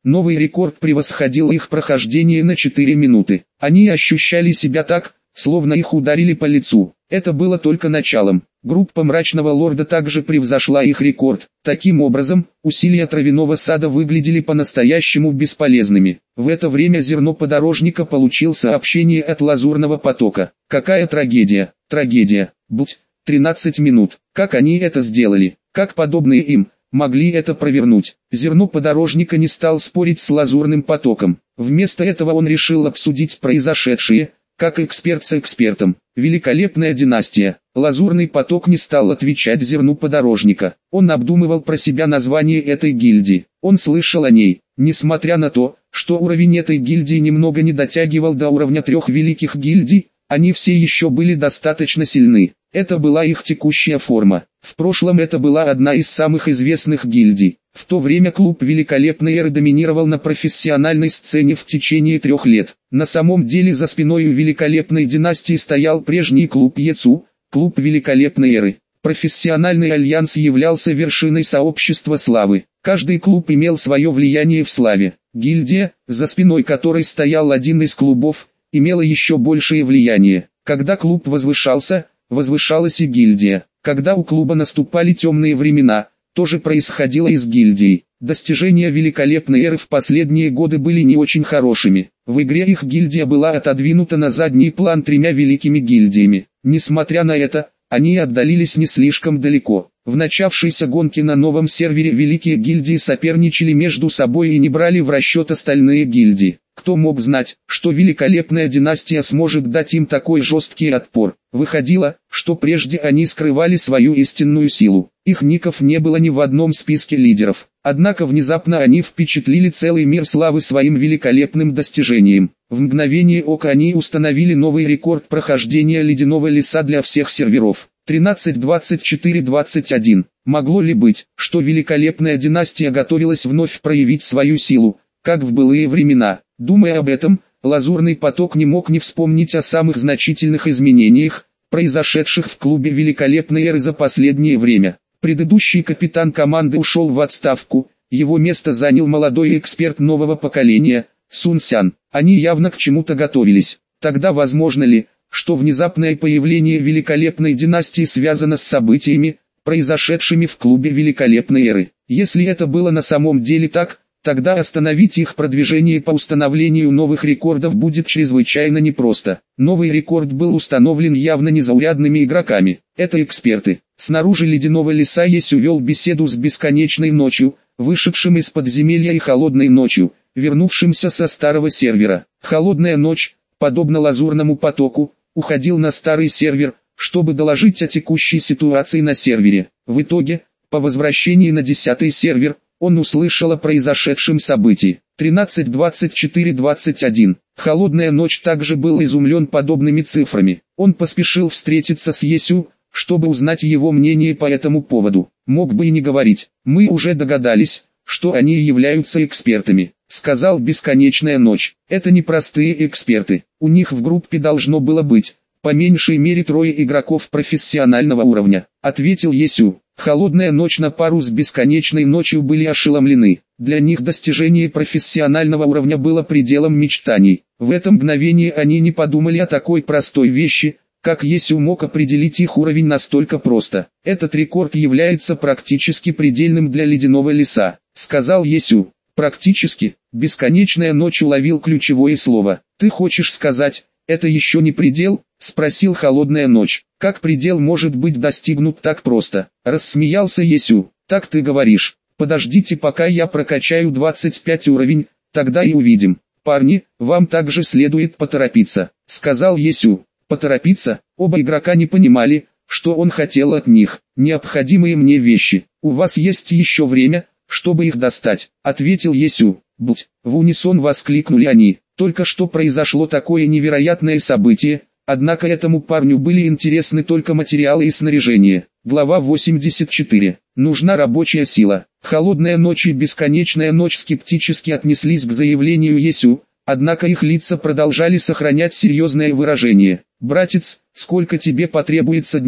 Новый рекорд превосходил их прохождение на четыре минуты. Они ощущали себя так, словно их ударили по лицу. Это было только началом. Группа Мрачного Лорда также превзошла их рекорд. Таким образом, усилия Травяного Сада выглядели по-настоящему бесполезными. В это время Зерно Подорожника получил сообщение от Лазурного Потока. Какая трагедия, трагедия, будь, тринадцать минут. Как они это сделали? Как подобные им могли это провернуть? Зерно Подорожника не стал спорить с Лазурным Потоком. Вместо этого он решил обсудить произошедшее, как эксперт с экспертом. Великолепная династия. Лазурный Поток не стал отвечать Зерну Подорожника. Он обдумывал про себя название этой гильдии. Он слышал о ней, несмотря на то, что уровень этой гильдии немного не дотягивал до уровня трех великих гильдий, они все еще были достаточно сильны. Это была их текущая форма. В прошлом это была одна из самых известных гильдий. В то время клуб Великолепной Эры доминировал на профессиональной сцене в течение трех лет. На самом деле за спиной у Великолепной династии стоял прежний клуб Ецу, клуб Великолепной Эры. Профессиональный альянс являлся вершиной сообщества славы. Каждый клуб имел свое влияние в славе. Гильдия, за спиной которой стоял один из клубов, имела еще большее влияние. Когда клуб возвышался, возвышалась и гильдия. Когда у клуба наступали темные времена, то же происходило и с гильдией. Достижения Великолепной Эры в последние годы были не очень хорошими. В игре их гильдия была отодвинута на задний план тремя великими гильдиями. Несмотря на это, они отдалились не слишком далеко. В начавшейся гонке на новом сервере великие гильдии соперничали между собой и не брали в расчет остальные гильдии. Кто мог знать, что Великолепная династия сможет дать им такой жесткий отпор? Выходило, что прежде они скрывали свою истинную силу. Их ников не было ни в одном списке лидеров. Однако внезапно они впечатлили целый мир славы своим великолепным достижением. В мгновение ока они установили новый рекорд прохождения Ледяного Леса для всех серверов. тринадцать двадцать четыре двадцать один. Могло ли быть, что Великолепная династия готовилась вновь проявить свою силу, как в былые времена? Думая об этом, Лазурный Поток не мог не вспомнить о самых значительных изменениях, произошедших в клубе Великолепной Эры за последнее время. Предыдущий капитан команды ушел в отставку, его место занял молодой эксперт нового поколения, Сун Сян. Они явно к чему-то готовились. Тогда возможно ли, что внезапное появление Великолепной династии связано с событиями, произошедшими в клубе Великолепной Эры? Если это было на самом деле так, тогда остановить их продвижение по установлению новых рекордов будет чрезвычайно непросто. Новый рекорд был установлен явно незаурядными игроками. Это эксперты. Снаружи Ледяного Леса Есю вел беседу с Бесконечной Ночью, вышедшим из подземелья, и Холодной Ночью, вернувшимся со старого сервера. Холодная Ночь, подобно Лазурному Потоку, уходил на старый сервер, чтобы доложить о текущей ситуации на сервере. В итоге, по возвращении на десятый сервер, он услышал о произошедшем событии. тринадцать двадцать четыре двадцать один. Холодная Ночь также был изумлен подобными цифрами. Он поспешил встретиться с Есю, чтобы узнать его мнение по этому поводу. Мог бы и не говорить. Мы уже догадались, что они являются экспертами, сказал Бесконечная Ночь. Это не простые эксперты. У них в группе должно было быть, по меньшей мере, трое игроков профессионального уровня, ответил Есю. Холодная Ночь на пару с Бесконечной Ночью были ошеломлены. Для них достижение профессионального уровня было пределом мечтаний. В это мгновение они не подумали о такой простой вещи, как Есю мог определить их уровень настолько просто. Этот рекорд является практически предельным для Ледяного Леса, сказал Есю. Практически. Бесконечная Ночь уловил ключевое слово. Ты хочешь сказать, это еще не предел? Спросил Холодная Ночь. Как предел может быть достигнут так просто? Рассмеялся Есю. Так ты говоришь. Подождите, пока я прокачаю двадцать пять уровень, тогда и увидим. Парни, вам также следует поторопиться, сказал Есю. Поторопиться? Оба игрока не понимали, что он хотел от них. Необходимые мне вещи. У вас есть еще время, чтобы их достать, ответил Есю. Будь, в унисон воскликнули они. Только что произошло такое невероятное событие, однако этому парню были интересны только материалы и снаряжение. Глава восемьдесят четыре. Нужна рабочая сила. Холодная Ночь и Бесконечная Ночь скептически отнеслись к заявлению Есю, однако их лица продолжали сохранять серьезное выражение. «Братец, сколько тебе потребуется дней,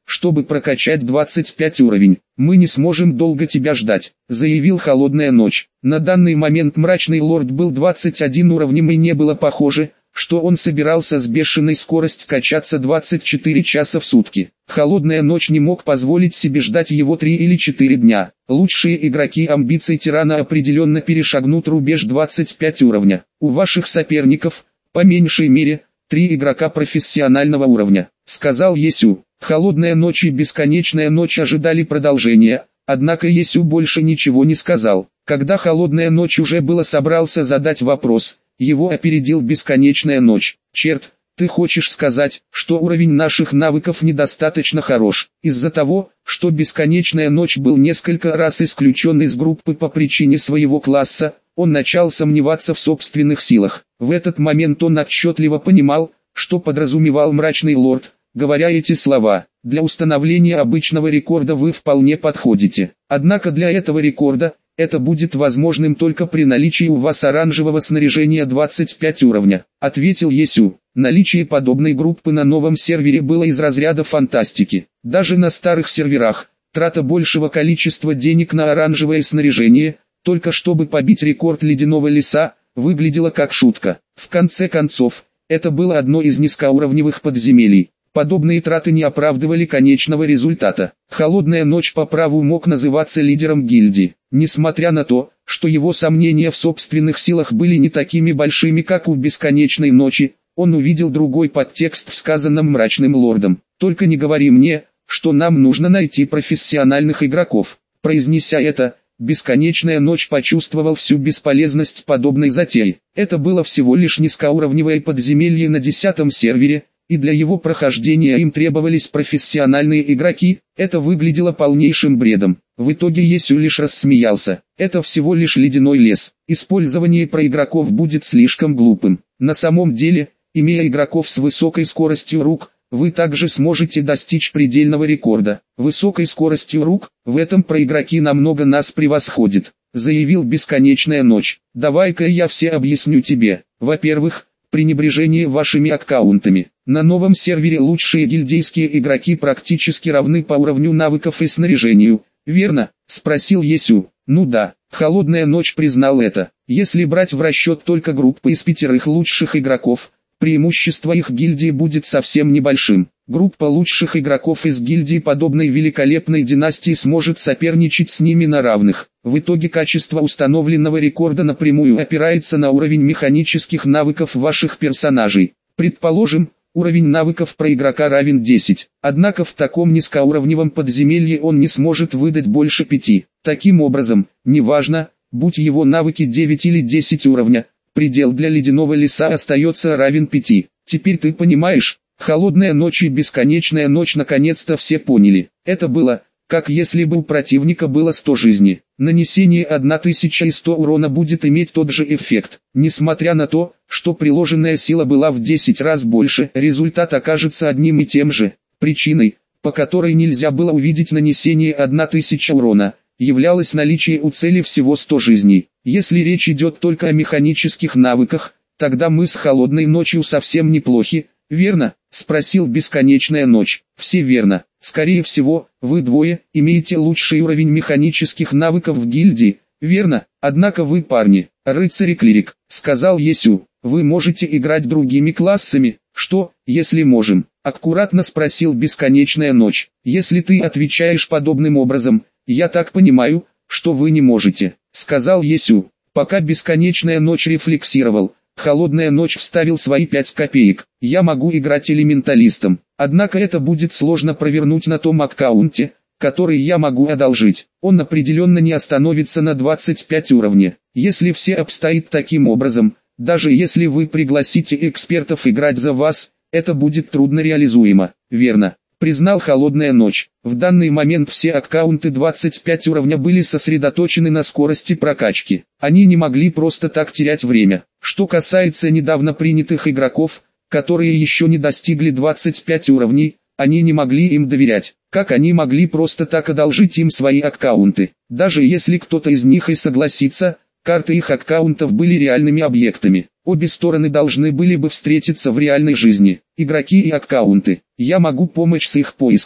чтобы прокачать двадцать пять уровень. Мы не сможем долго тебя ждать, заявил Холодная Ночь. На данный момент Мрачный Лорд был двадцать один уровнем, и не было похоже, что он собирался с бешеной скоростью качаться двадцать четыре часа в сутки. Холодная Ночь не мог позволить себе ждать его три или четыре дня. Лучшие игроки амбиций Тирана определенно перешагнут рубеж двадцать пять уровня. У ваших соперников, по меньшей мере, три игрока профессионального уровня, сказал Есю. Холодная Ночь и Бесконечная Ночь ожидали продолжения, однако Есю больше ничего не сказал. Когда Холодная Ночь уже было собрался задать вопрос, его опередил Бесконечная Ночь. Черт, ты хочешь сказать, что уровень наших навыков недостаточно хорош? Из-за того, что Бесконечная Ночь был несколько раз исключен из группы по причине своего класса, он начал сомневаться в собственных силах. В этот момент он отчетливо понимал, что подразумевал Мрачный Лорд, говоря эти слова. Для установления обычного рекорда вы вполне подходите. Однако для этого рекорда, это будет возможным только при наличии у вас оранжевого снаряжения двадцать пять уровня, ответил Есю. Наличие подобной группы на новом сервере было из разряда фантастики. Даже на старых серверах, трата большего количества денег на оранжевое снаряжение, только чтобы побить рекорд Ледяного Леса, выглядела как шутка. В конце концов, это было одно из низкоуровневых подземелий. Подобные траты не оправдывали конечного результата. Холодная Ночь по праву мог называться лидером гильдии. Несмотря на то, что его сомнения в собственных силах были не такими большими, как у Бесконечной Ночи, он увидел другой подтекст в сказанном Мрачным Лордом. «Только не говори мне, что нам нужно найти профессиональных игроков». Произнеся это, Бесконечная Ночь почувствовал всю бесполезность подобной затеи. Это было всего лишь низкоуровневое подземелье на десятом сервере, и для его прохождения им требовались профессиональные игроки. Это выглядело полнейшим бредом. В итоге Есю лишь рассмеялся. Это всего лишь ледяной лес. Использование проигроков будет слишком глупым. На самом деле, имея игроков с высокой скоростью рук, вы также сможете достичь предельного рекорда. Высокой скоростью рук, в этом проигроки намного нас превосходят, заявил Бесконечная Ночь. Давай-ка я все объясню тебе. Во-первых, пренебрежение вашими аккаунтами. На новом сервере лучшие гильдейские игроки практически равны по уровню навыков и снаряжению, верно? Спросил Есю. Ну да, Холодная Ночь признал это. Если брать в расчет только группы из пятерых лучших игроков, преимущество их гильдии будет совсем небольшим. Группа лучших игроков из гильдии подобной великолепной династии сможет соперничать с ними на равных. В итоге качество установленного рекорда напрямую опирается на уровень механических навыков ваших персонажей. Предположим, уровень навыков про игрока равен десять, однако в таком низкоуровневом подземелье он не сможет выдать больше пяти. Таким образом, неважно, будь его навыки девять или десять уровня, предел для Ледяного Леса остается равен пяти. Теперь ты понимаешь? Холодная Ночь и Бесконечная Ночь наконец-то все поняли. Это было, как если бы у противника было сто жизней. Нанесение тысяча сто урона будет иметь тот же эффект. Несмотря на то, что приложенная сила была в десять раз больше, результат окажется одним и тем же. Причиной, по которой нельзя было увидеть нанесение тысячи урона, являлось наличие у цели всего сто жизней. Если речь идет только о механических навыках, тогда мы с Холодной Ночью совсем неплохи, верно? Спросил Бесконечная Ночь. Все верно. Скорее всего, вы двое имеете лучший уровень механических навыков в гильдии, верно? Однако вы парни, рыцарь и клирик, сказал Есю. Вы можете играть другими классами? Что, если можем? Аккуратно спросил Бесконечная Ночь. Если ты отвечаешь подобным образом, я так понимаю, что вы не можете, сказал Есю. Пока Бесконечная Ночь рефлексировал, Холодная Ночь вставил свои пять копеек. Я могу играть элементалистом, однако это будет сложно провернуть на том аккаунте, который я могу одолжить. Он определенно не остановится на двадцать пять уровне. Если все обстоит таким образом, даже если вы пригласите экспертов играть за вас, это будет трудно реализуемо, верно? Признал Холодная Ночь. В данный момент все аккаунты двадцать пять уровня были сосредоточены на скорости прокачки. Они не могли просто так терять время. Что касается недавно принятых игроков, которые еще не достигли двадцати пяти уровней, они не могли им доверять. Как они могли просто так одолжить им свои аккаунты? Даже если кто-то из них и согласится, карты их аккаунтов были реальными объектами. Обе стороны должны были бы встретиться в реальной жизни. Игроки и аккаунты. Я могу помочь с их поисками.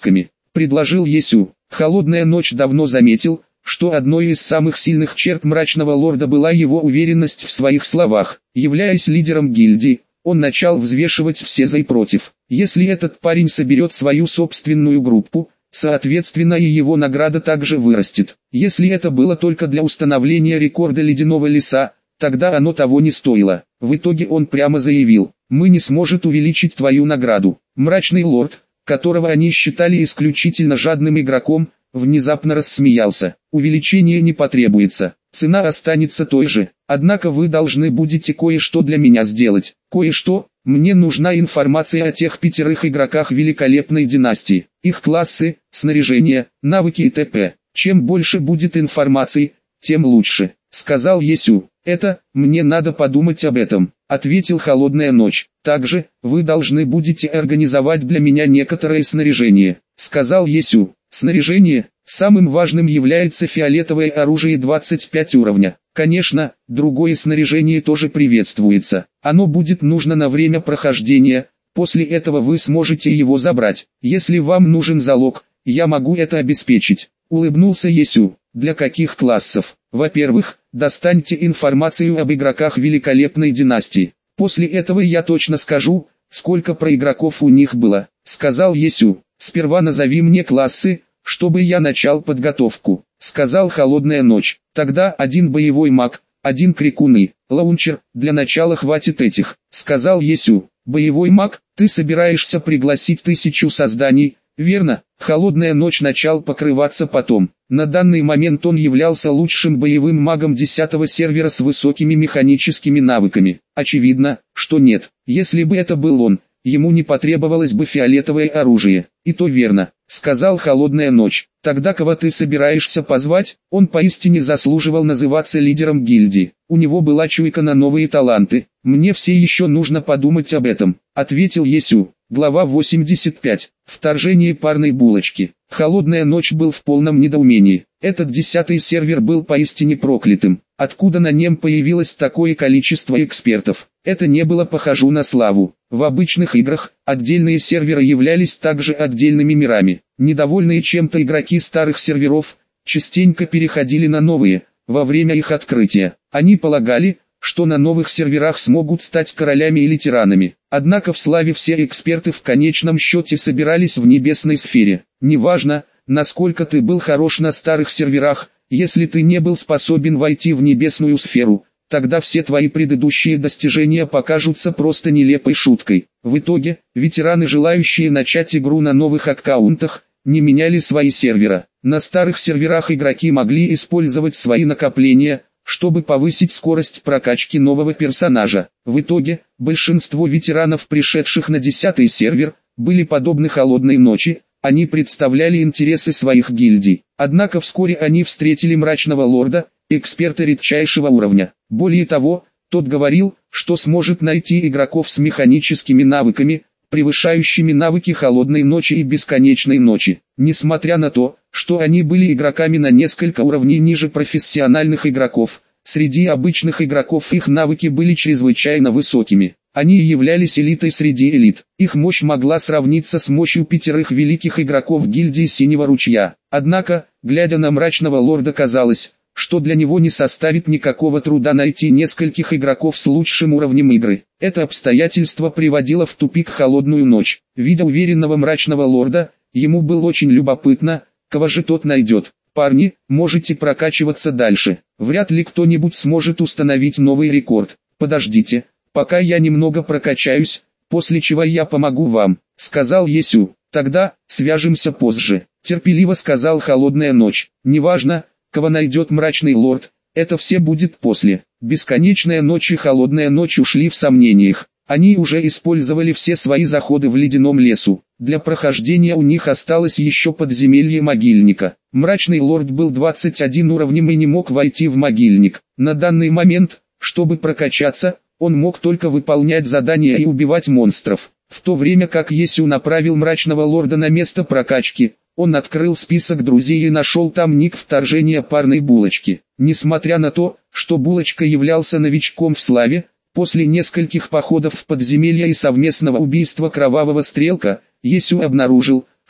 предложил Есю. Холодная ночь давно заметил, что одной из самых сильных черт мрачного лорда была его уверенность в своих словах. Являясь лидером гильдии, он начал взвешивать все за и против. Если этот парень соберет свою собственную группу, соответственно и его награда также вырастет. Если это было только для установления рекорда ледяного леса, тогда оно того не стоило. В итоге он прямо заявил: «Мы не сможем увеличить твою награду». Мрачный лорд, которого они считали исключительно жадным игроком, внезапно рассмеялся. «Увеличение не потребуется, цена останется той же, однако вы должны будете кое-что для меня сделать». «Кое-что? Мне нужна информация о тех пятерых игроках великолепной династии, их классы, снаряжение, навыки и т.п. Чем больше будет информации, тем лучше», — сказал Есю. «Это, мне надо подумать об этом», — ответил Холодная ночь. «Также, вы должны будете организовать для меня некоторое снаряжение», — сказал Есю. «Снаряжение, самым важным является фиолетовое оружие двадцать пять уровня. Конечно, другое снаряжение тоже приветствуется. Оно будет нужно на время прохождения, после этого вы сможете его забрать. Если вам нужен залог, я могу это обеспечить», — улыбнулся Есю. «Для каких классов?» «Во-первых, достаньте информацию об игроках великолепной династии. После этого я точно скажу, сколько про игроков у них было», — сказал Есю. «Сперва назови мне классы, чтобы я начал подготовку», — сказал Холодная ночь. «Тогда один боевой маг, один крикун и лаунчер, для начала хватит этих», — сказал Есю. «Боевой маг, ты собираешься пригласить тысячу созданий, верно?» Холодная ночь начал покрываться потом. На данный момент он являлся лучшим боевым магом десятого сервера с высокими механическими навыками. Очевидно, что нет. Если бы это был он, ему не потребовалось бы фиолетовое оружие. «И то верно», — сказал Холодная ночь. «Тогда кого ты собираешься позвать?» Он поистине заслуживал называться лидером гильдии. У него была чуйка на новые таланты. «Мне все еще нужно подумать об этом», — ответил Есю. Глава восемьдесят пять. Вторжение парной булочки. Холодная ночь был в полном недоумении. Этот десятый сервер был поистине проклятым. Откуда на нем появилось такое количество экспертов? Это не было похоже на славу. В обычных играх, отдельные серверы являлись также отдельными мирами. Недовольные чем-то игроки старых серверов, частенько переходили на новые, во время их открытия. Они полагали, что на новых серверах смогут стать королями или тиранами. Однако в славе все эксперты в конечном счете собирались в небесной сфере. Неважно, насколько ты был хорош на старых серверах, если ты не был способен войти в небесную сферу, тогда все твои предыдущие достижения покажутся просто нелепой шуткой. В итоге, ветераны, желающие начать игру на новых аккаунтах, не меняли свои сервера. На старых серверах игроки могли использовать свои накопления, чтобы повысить скорость прокачки нового персонажа. В итоге, большинство ветеранов, пришедших на десятый сервер, были подобны Холодной ночи, они представляли интересы своих гильдий. Однако вскоре они встретили Мрачного лорда, эксперта редчайшего уровня. Более того, тот говорил, что сможет найти игроков с механическими навыками, превышающими навыки Холодной ночи и Бесконечной ночи. Несмотря на то, что они были игроками на несколько уровней ниже профессиональных игроков, среди обычных игроков их навыки были чрезвычайно высокими. Они являлись элитой среди элит. Их мощь могла сравниться с мощью пятерых великих игроков гильдии Синего ручья. Однако, глядя на Мрачного лорда, казалось, что для него не составит никакого труда найти нескольких игроков с лучшим уровнем игры. Это обстоятельство приводило в тупик Холодную ночь. Видя уверенного Мрачного лорда, ему было очень любопытно, кого же тот найдет. «Парни, можете прокачиваться дальше. Вряд ли кто-нибудь сможет установить новый рекорд. Подождите, пока я немного прокачаюсь, после чего я помогу вам», — сказал Есю. «Тогда, свяжемся позже», — терпеливо сказал Холодная ночь. «Неважно, кого найдет Мрачный лорд, это все будет после». Бесконечная ночь и Холодная ночь ушли в сомнениях. Они уже использовали все свои заходы в ледяном лесу. Для прохождения у них осталось еще подземелье могильника. Мрачный лорд был двадцать один уровнем и не мог войти в могильник. На данный момент, чтобы прокачаться, он мог только выполнять задания и убивать монстров. В то время как Есю направил Мрачного лорда на место прокачки, он открыл список друзей и нашел там ник вторжения парной булочки. Несмотря на то, что булочка являлся новичком в славе, после нескольких походов в подземелье и совместного убийства Кровавого Стрелка, Есю обнаружил,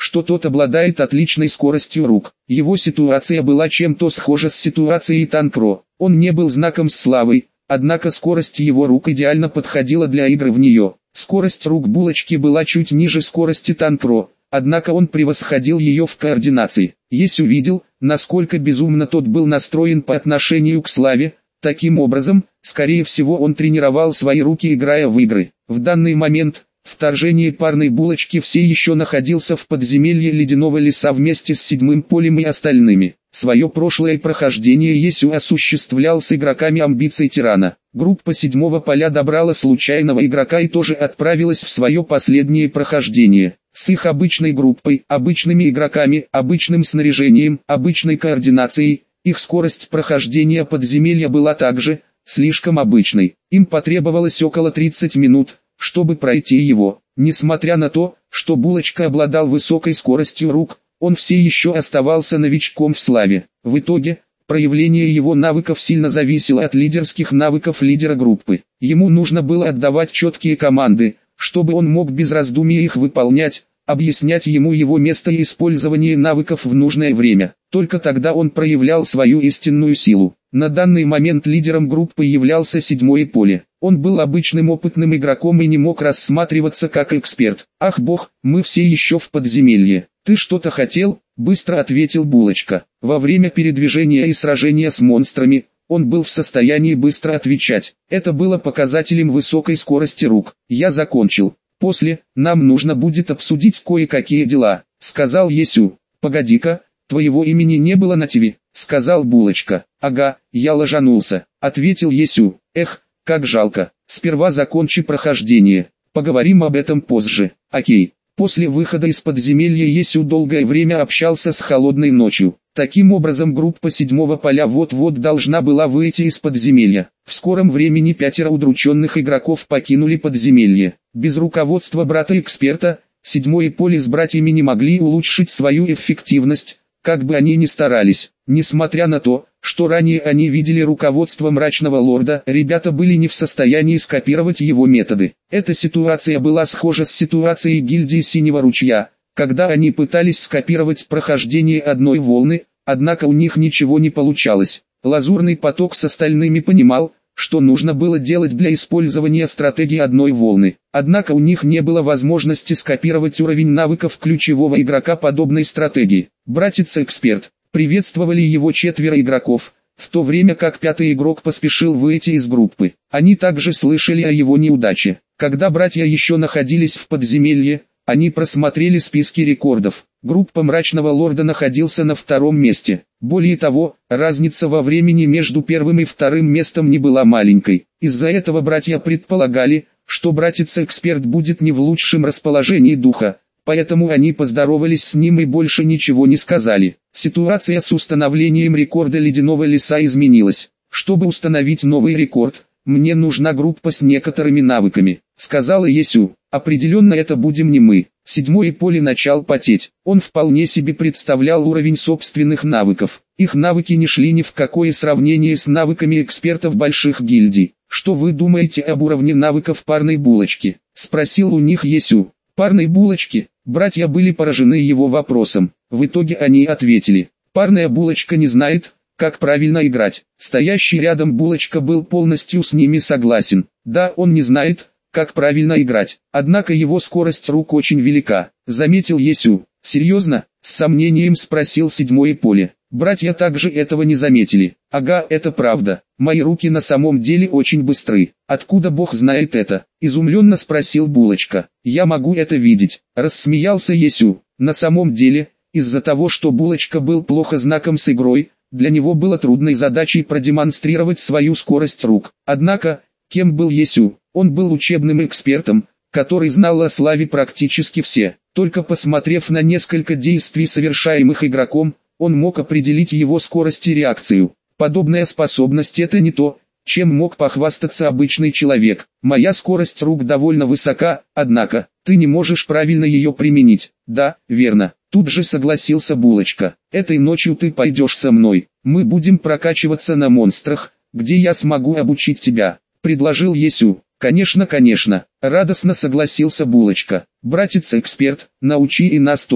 что тот обладает отличной скоростью рук. Его ситуация была чем-то схожа с ситуацией Танкро. Он не был знаком славы, однако скорость его рук идеально подходила для игры в нее. Скорость рук Булочки была чуть ниже скорости Танкро, однако он превосходил ее в координации. Есю видел, насколько безумно тот был настроен по отношению к славе. Таким образом, скорее всего он тренировал свои руки, играя в игры. В данный момент, вторжение парной Булочки все еще находился в подземелье Ледяного леса вместе с Седьмым полем и остальными. Свое прошлое прохождение Есю осуществлял с игроками амбиций тирана. Группа Седьмого поля добрала случайного игрока и тоже отправилась в свое последнее прохождение. С их обычной группой, обычными игроками, обычным снаряжением, обычной координацией, их скорость прохождения подземелья была также слишком обычной. Им потребовалось около тридцати минут, чтобы пройти его. Несмотря на то, что Булочка обладал высокой скоростью рук, он все еще оставался новичком в славе. В итоге, проявление его навыков сильно зависело от лидерских навыков лидера группы. Ему нужно было отдавать четкие команды, чтобы он мог без раздумий их выполнять, объяснять ему его место и использование навыков в нужное время. Только тогда он проявлял свою истинную силу. На данный момент лидером группы являлся Седьмое поле. Он был обычным опытным игроком и не мог рассматриваться как эксперт. «Ах бог, мы все еще в подземелье. Ты что-то хотел?» – быстро ответил Булочка. Во время передвижения и сражения с монстрами, он был в состоянии быстро отвечать. Это было показателем высокой скорости рук. «Я закончил. После, нам нужно будет обсудить кое-какие дела», — сказал Есю. «Погоди-ка, твоего имени не было на ТВ», — сказал Булочка. «Ага, я ложанулся», — ответил Есю. «Эх, как жалко. Сперва закончи прохождение. Поговорим об этом позже». «Окей». После выхода из подземелья Есю долгое время общался с Холодной ночью. Таким образом группа Седьмого поля вот-вот должна была выйти из подземелья. В скором времени пятеро удрученных игроков покинули подземелье. Без руководства брата-эксперта, Седьмое поле с братьями не могли улучшить свою эффективность, как бы они ни старались. Несмотря на то, что ранее они видели руководство Мрачного Лорда, ребята были не в состоянии скопировать его методы. Эта ситуация была схожа с ситуацией гильдии Синего Ручья, когда они пытались скопировать прохождение одной волны, однако у них ничего не получалось. Лазурный поток с остальными понимал, что нужно было делать для использования стратегии одной волны. Однако у них не было возможности скопировать уровень навыков ключевого игрока подобной стратегии. Братец-эксперт. Приветствовали его четверо игроков, в то время как пятый игрок поспешил выйти из группы. Они также слышали о его неудаче. Когда братья еще находились в подземелье, они просмотрели списки рекордов. Группа Мрачного Лорда находился на втором месте. Более того, разница во времени между первым и вторым местом не была маленькой. Из-за этого братья предполагали, что братец-эксперт будет не в лучшем расположении духа, поэтому они поздоровались с ним и больше ничего не сказали. Ситуация с установлением рекорда Ледяного леса изменилась. Чтобы установить новый рекорд, мне нужна группа с некоторыми навыками, сказала Есю. Определенно это будем не мы. Седьмое поле начал потеть. Он вполне себе представлял уровень собственных навыков. Их навыки не шли ни в какое сравнение с навыками экспертов больших гильдий. «Что вы думаете об уровне навыков парной Булочки?» — спросил у них Есю. «Парной Булочки?» Братья были поражены его вопросом. В итоге они ответили: «Парная Булочка не знает, как правильно играть». Стоящий рядом Булочка был полностью с ними согласен. Да, он не знает, как правильно играть. Однако его скорость рук очень велика, заметил Есю. «Серьезно?» — с сомнением спросил Седьмое поле. Братья также этого не заметили. «Ага, это правда. Мои руки на самом деле очень быстры. Откуда бог знает это?» — изумленно спросил Булочка. «Я могу это видеть», — рассмеялся Есю. На самом деле, из-за того, что Булочка был плохо знаком с игрой, для него было трудной задачей продемонстрировать свою скорость рук. Однако, кем был Есю? Он был учебным экспертом, который знал о славе практически все. Только посмотрев на несколько действий, совершаемых игроком, он мог определить его скорость и реакцию. Подобная способность — это не то, чем мог похвастаться обычный человек. «Моя скорость рук довольно высока, однако, ты не можешь правильно ее применить». «Да, верно», — тут же согласился Булочка. «Этой ночью ты пойдешь со мной. Мы будем прокачиваться на монстрах, где я смогу обучить тебя», — предложил Есю. «Конечно, конечно», — радостно согласился Булочка. «Братец-эксперт, научи и нас тоже»,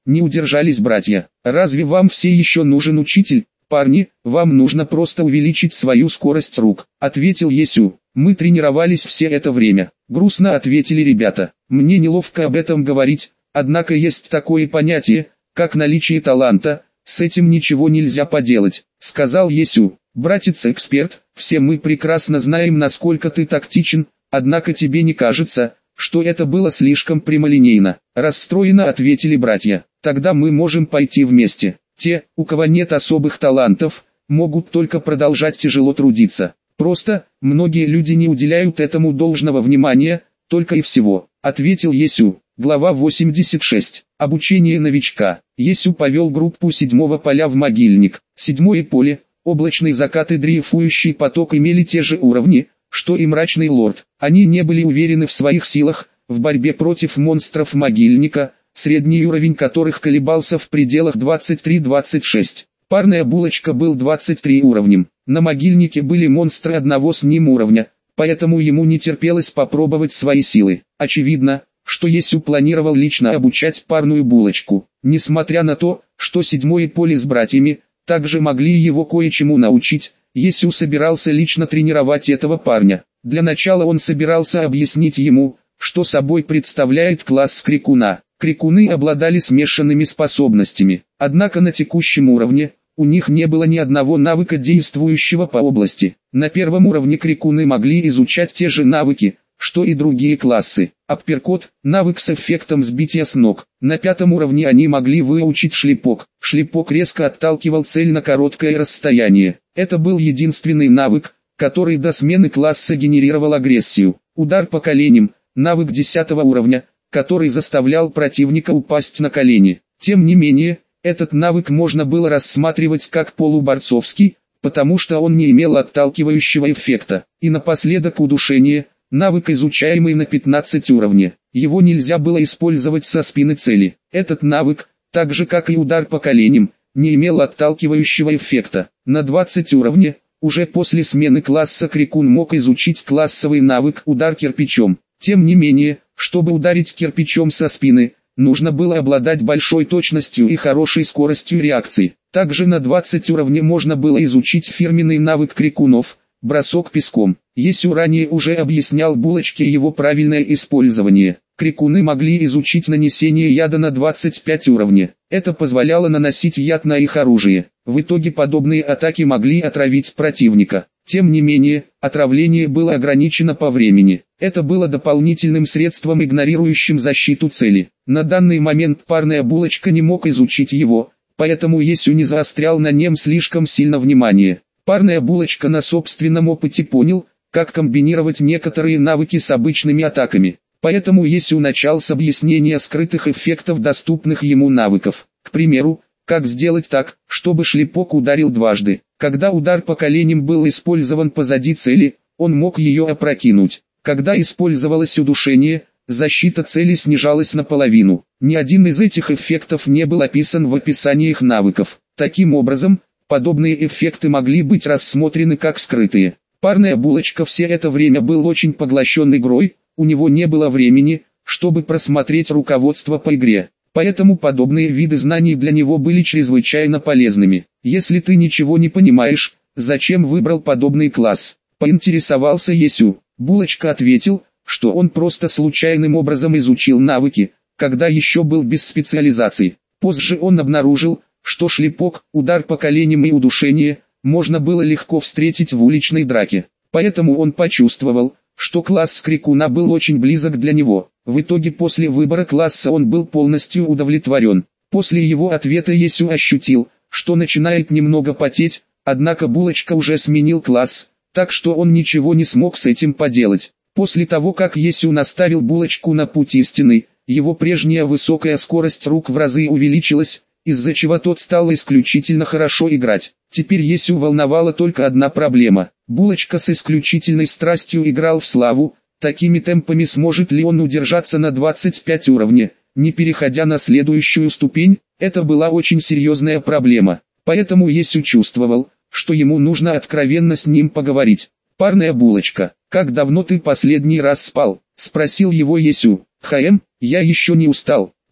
Не удержались братья. «Разве вам все еще нужен учитель? Парни, вам нужно просто увеличить свою скорость рук», — ответил Есю. «Мы тренировались все это время», — грустно ответили ребята. «Мне неловко об этом говорить, однако есть такое понятие, как наличие таланта, с этим ничего нельзя поделать», — сказал Есю. «Братец-эксперт, все мы прекрасно знаем, насколько ты тактичен, однако тебе не кажется, что это было слишком прямолинейно?» Расстроенно ответили братья. «Тогда мы можем пойти вместе. Те, у кого нет особых талантов, могут только продолжать тяжело трудиться. Просто, многие люди не уделяют этому должного внимания, только и всего», — ответил Есю. Глава восемьдесят шесть. Обучение новичка. Есю повел группу седьмого поля в могильник. Седьмое поле, облачный закат и дрейфующий поток имели те же уровни, что и мрачный лорд. Они не были уверены в своих силах, в борьбе против монстров могильника, средний уровень которых колебался в пределах двадцать три — двадцать шесть. Парная булочка был двадцать три уровнем. На могильнике были монстры одного с ним уровня, поэтому ему не терпелось попробовать свои силы. Очевидно, что Есю планировал лично обучать парную булочку. Несмотря на то, что седьмое поле с братьями также могли его кое-чему научить, Есю собирался лично тренировать этого парня. Для начала он собирался объяснить ему, что собой представляет класс крикуна. Крикуны обладали смешанными способностями, однако на текущем уровне у них не было ни одного навыка, действующего по области. На первом уровне крикуны могли изучать те же навыки, что и другие классы. Апперкот – навык с эффектом сбития с ног. На пятом уровне они могли выучить шлепок. Шлепок резко отталкивал цель на короткое расстояние. Это был единственный навык, который до смены класса генерировал агрессию. Удар по коленям – навык десятого уровня, который заставлял противника упасть на колени. Тем не менее, этот навык можно было рассматривать как полуборцовский, потому что он не имел отталкивающего эффекта. И напоследок удушение – навык, изучаемый на пятнадцатом уровне. Его нельзя было использовать со спины цели. Этот навык, так же как и удар по коленям, не имел отталкивающего эффекта. На двадцатом уровне, уже после смены класса, крикун мог изучить классовый навык удар кирпичом. Тем не менее, чтобы ударить кирпичом со спины, нужно было обладать большой точностью и хорошей скоростью реакции. Также на двадцатом уровне можно было изучить фирменный навык крикунов – бросок песком. Есю ранее уже объяснял булочке его правильное использование. Крикуны могли изучить нанесение яда на двадцать пятом уровне. Это позволяло наносить яд на их оружие. В итоге подобные атаки могли отравить противника. Тем не менее, отравление было ограничено по времени. Это было дополнительным средством, игнорирующим защиту цели. На данный момент парная булочка не мог изучить его, поэтому Есю не заострял на нем слишком сильно внимание. Парная булочка на собственном опыте понял, как комбинировать некоторые навыки с обычными атаками. Поэтому Есю начал с объяснения скрытых эффектов доступных ему навыков. К примеру, как сделать так, чтобы шлепок ударил дважды. Когда удар по коленям был использован позади цели, он мог ее опрокинуть. Когда использовалось удушение, защита цели снижалась наполовину. Ни один из этих эффектов не был описан в описаниях навыков. Таким образом, подобные эффекты могли быть рассмотрены как скрытые. Парная булочка все это время был очень поглощен игрой, у него не было времени, чтобы просмотреть руководство по игре. Поэтому подобные виды знаний для него были чрезвычайно полезными. «Если ты ничего не понимаешь, зачем выбрал подобный класс?» – поинтересовался Есю. Булочка ответил, что он просто случайным образом изучил навыки, когда еще был без специализации. Позже он обнаружил, что шлепок, удар по коленям и удушение можно было легко встретить в уличной драке. Поэтому он почувствовал, что класс крикуна был очень близок для него. В итоге после выбора класса он был полностью удовлетворен. После его ответа Есю ощутил, что начинает немного потеть, однако булочка уже сменил класс, так что он ничего не смог с этим поделать. После того, как Есю наставил булочку на путь истины, его прежняя высокая скорость рук в разы увеличилась, из-за чего тот стал исключительно хорошо играть. Теперь Есю волновала только одна проблема. Булочка с исключительной страстью играл в славу, такими темпами сможет ли он удержаться на двадцать пятом уровне, не переходя на следующую ступень. Это была очень серьезная проблема. Поэтому Есю чувствовал, что ему нужно откровенно с ним поговорить. «Парная булочка, как давно ты последний раз спал?» – спросил его Есю. «Хм, я еще не устал»,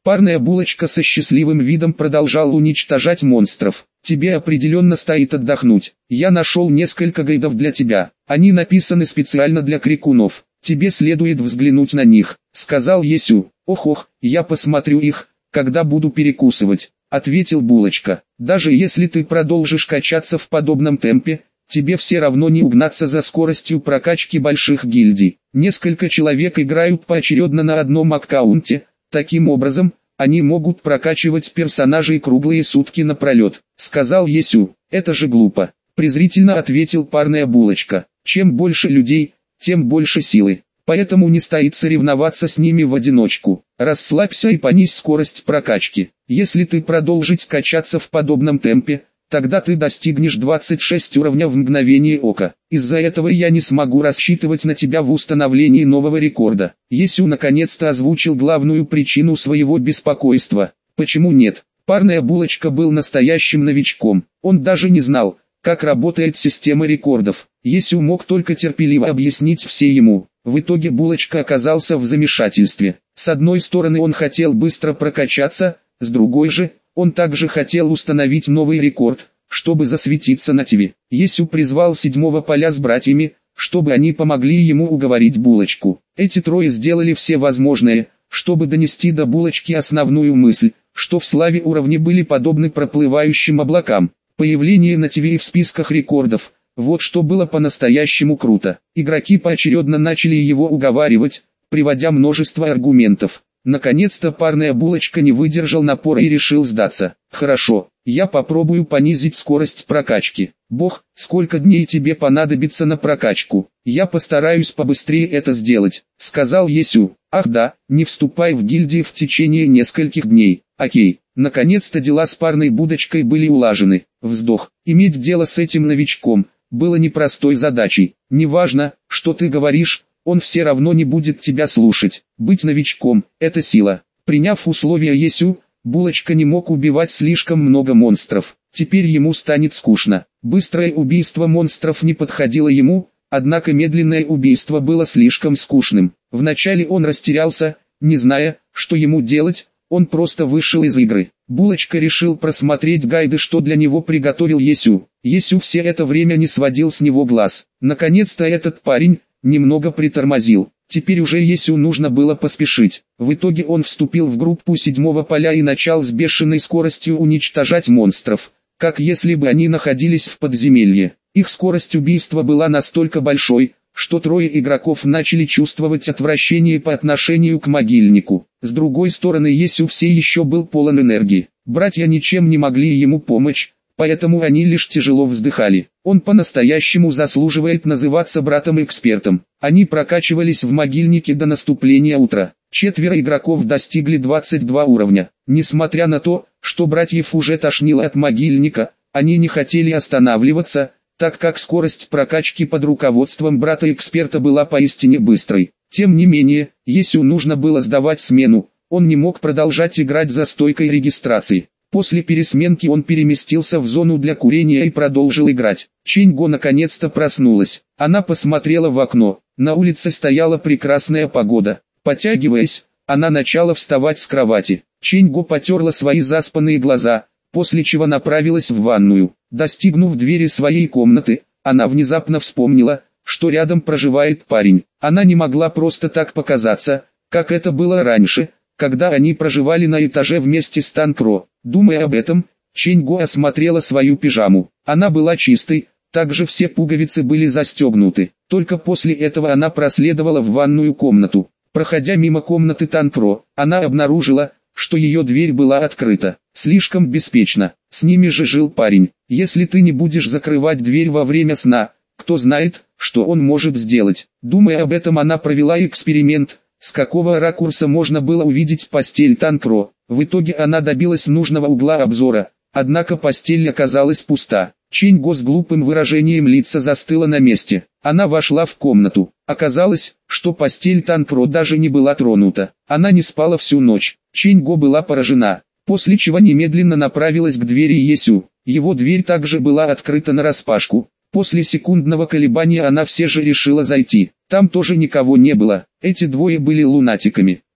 Парная булочка со счастливым видом продолжал уничтожать монстров. Тебе определенно стоит отдохнуть. Я нашел несколько гайдов для тебя. Они написаны специально для крикунов. Тебе следует взглянуть на них, сказал Есю. Ох-ох, я посмотрю их, когда буду перекусывать, ответил булочка. Даже если ты продолжишь качаться в подобном темпе, тебе все равно не угнаться за скоростью прокачки больших гильдий. Несколько человек играют поочередно на одном аккаунте. Таким образом, они могут прокачивать персонажей круглые сутки напролет, сказал Есю. Это же глупо, презрительно ответил парная булочка. Чем больше людей, тем больше силы. Поэтому не стоит соревноваться с ними в одиночку. Расслабься и понизь скорость прокачки. Если ты продолжить качаться в подобном темпе, тогда ты достигнешь двадцать шесть уровня в мгновение ока. Из-за этого я не смогу рассчитывать на тебя в установлении нового рекорда. Есю наконец-то озвучил главную причину своего беспокойства. Почему нет? Парная булочка был настоящим новичком. Он даже не знал, как работает система рекордов. Есю мог только терпеливо объяснить все ему. В итоге булочка оказался в замешательстве. С одной стороны он хотел быстро прокачаться, с другой же, он также хотел установить новый рекорд, чтобы засветиться на ТВ. Есю призвал седьмого поля с братьями, чтобы они помогли ему уговорить булочку. Эти трое сделали все возможное, чтобы донести до булочки основную мысль, что в славе уровни были подобны проплывающим облакам. Появление на ТВ и в списках рекордов – вот что было по-настоящему круто. Игроки поочередно начали его уговаривать, приводя множество аргументов. Наконец-то парная булочка не выдержал напора и решил сдаться. Хорошо, я попробую понизить скорость прокачки. Бог, сколько дней тебе понадобится на прокачку? Я постараюсь побыстрее это сделать, сказал Есю. Ах да, не вступай в гильдии в течение нескольких дней. Окей. Наконец-то дела с парной будочкой были улажены. Вздох. Иметь дело с этим новичком было непростой задачей. Неважно, что ты говоришь, он все равно не будет тебя слушать. Быть новичком – это сила. Приняв условия Есю, булочка не мог убивать слишком много монстров. Теперь ему станет скучно. Быстрое убийство монстров не подходило ему, однако медленное убийство было слишком скучным. Вначале он растерялся, не зная, что ему делать. Он просто вышел из игры. Булочка решил просмотреть гайды, что для него приготовил Есю. Есю все это время не сводил с него глаз. Наконец-то этот парень немного притормозил. Теперь уже Есю нужно было поспешить. В итоге он вступил в группу седьмого поля и начал с бешеной скоростью уничтожать монстров, как если бы они находились в подземелье. Их скорость убийства была настолько большой, что трое игроков начали чувствовать отвращение по отношению к могильнику. С другой стороны, Есю все еще был полон энергии. Братья ничем не могли ему помочь, поэтому они лишь тяжело вздыхали. Он по-настоящему заслуживает называться братом-экспертом. Они прокачивались в могильнике до наступления утра. Четверо игроков достигли двадцать два уровня. Несмотря на то, что братьев уже тошнило от могильника, они не хотели останавливаться, так как скорость прокачки под руководством брата-эксперта была поистине быстрой. Тем не менее, Есю нужно было сдавать смену, он не мог продолжать играть за стойкой регистрации. После пересменки он переместился в зону для курения и продолжил играть. Чэньго наконец-то проснулась. Она посмотрела в окно. На улице стояла прекрасная погода. Потягиваясь, она начала вставать с кровати. Чэньго потерла свои заспанные глаза, после чего направилась в ванную. Достигнув двери своей комнаты, она внезапно вспомнила, что рядом проживает парень. Она не могла просто так показаться, как это было раньше, когда они проживали на этаже вместе с Танкро. Думая об этом, Чэньго осмотрела свою пижаму. Она была чистой, также все пуговицы были застегнуты. Только после этого она проследовала в ванную комнату. Проходя мимо комнаты Танкро, она обнаружила, что ее дверь была открыта. Слишком беспечно. С ними же жил парень. Если ты не будешь закрывать дверь во время сна, кто знает, что он может сделать. Думая об этом, она провела эксперимент, с какого ракурса можно было увидеть постель Танкро. В итоге она добилась нужного угла обзора, однако постель оказалась пуста. Чэньго с глупым выражением лица застыла на месте. Она вошла в комнату. Оказалось, что постель Танкро даже не была тронута. Она не спала всю ночь. Чэньго была поражена, после чего немедленно направилась к двери Есю. Его дверь также была открыта нараспашку. После секундного колебания она все же решила зайти. Там тоже никого не было. Эти двое были лунатиками.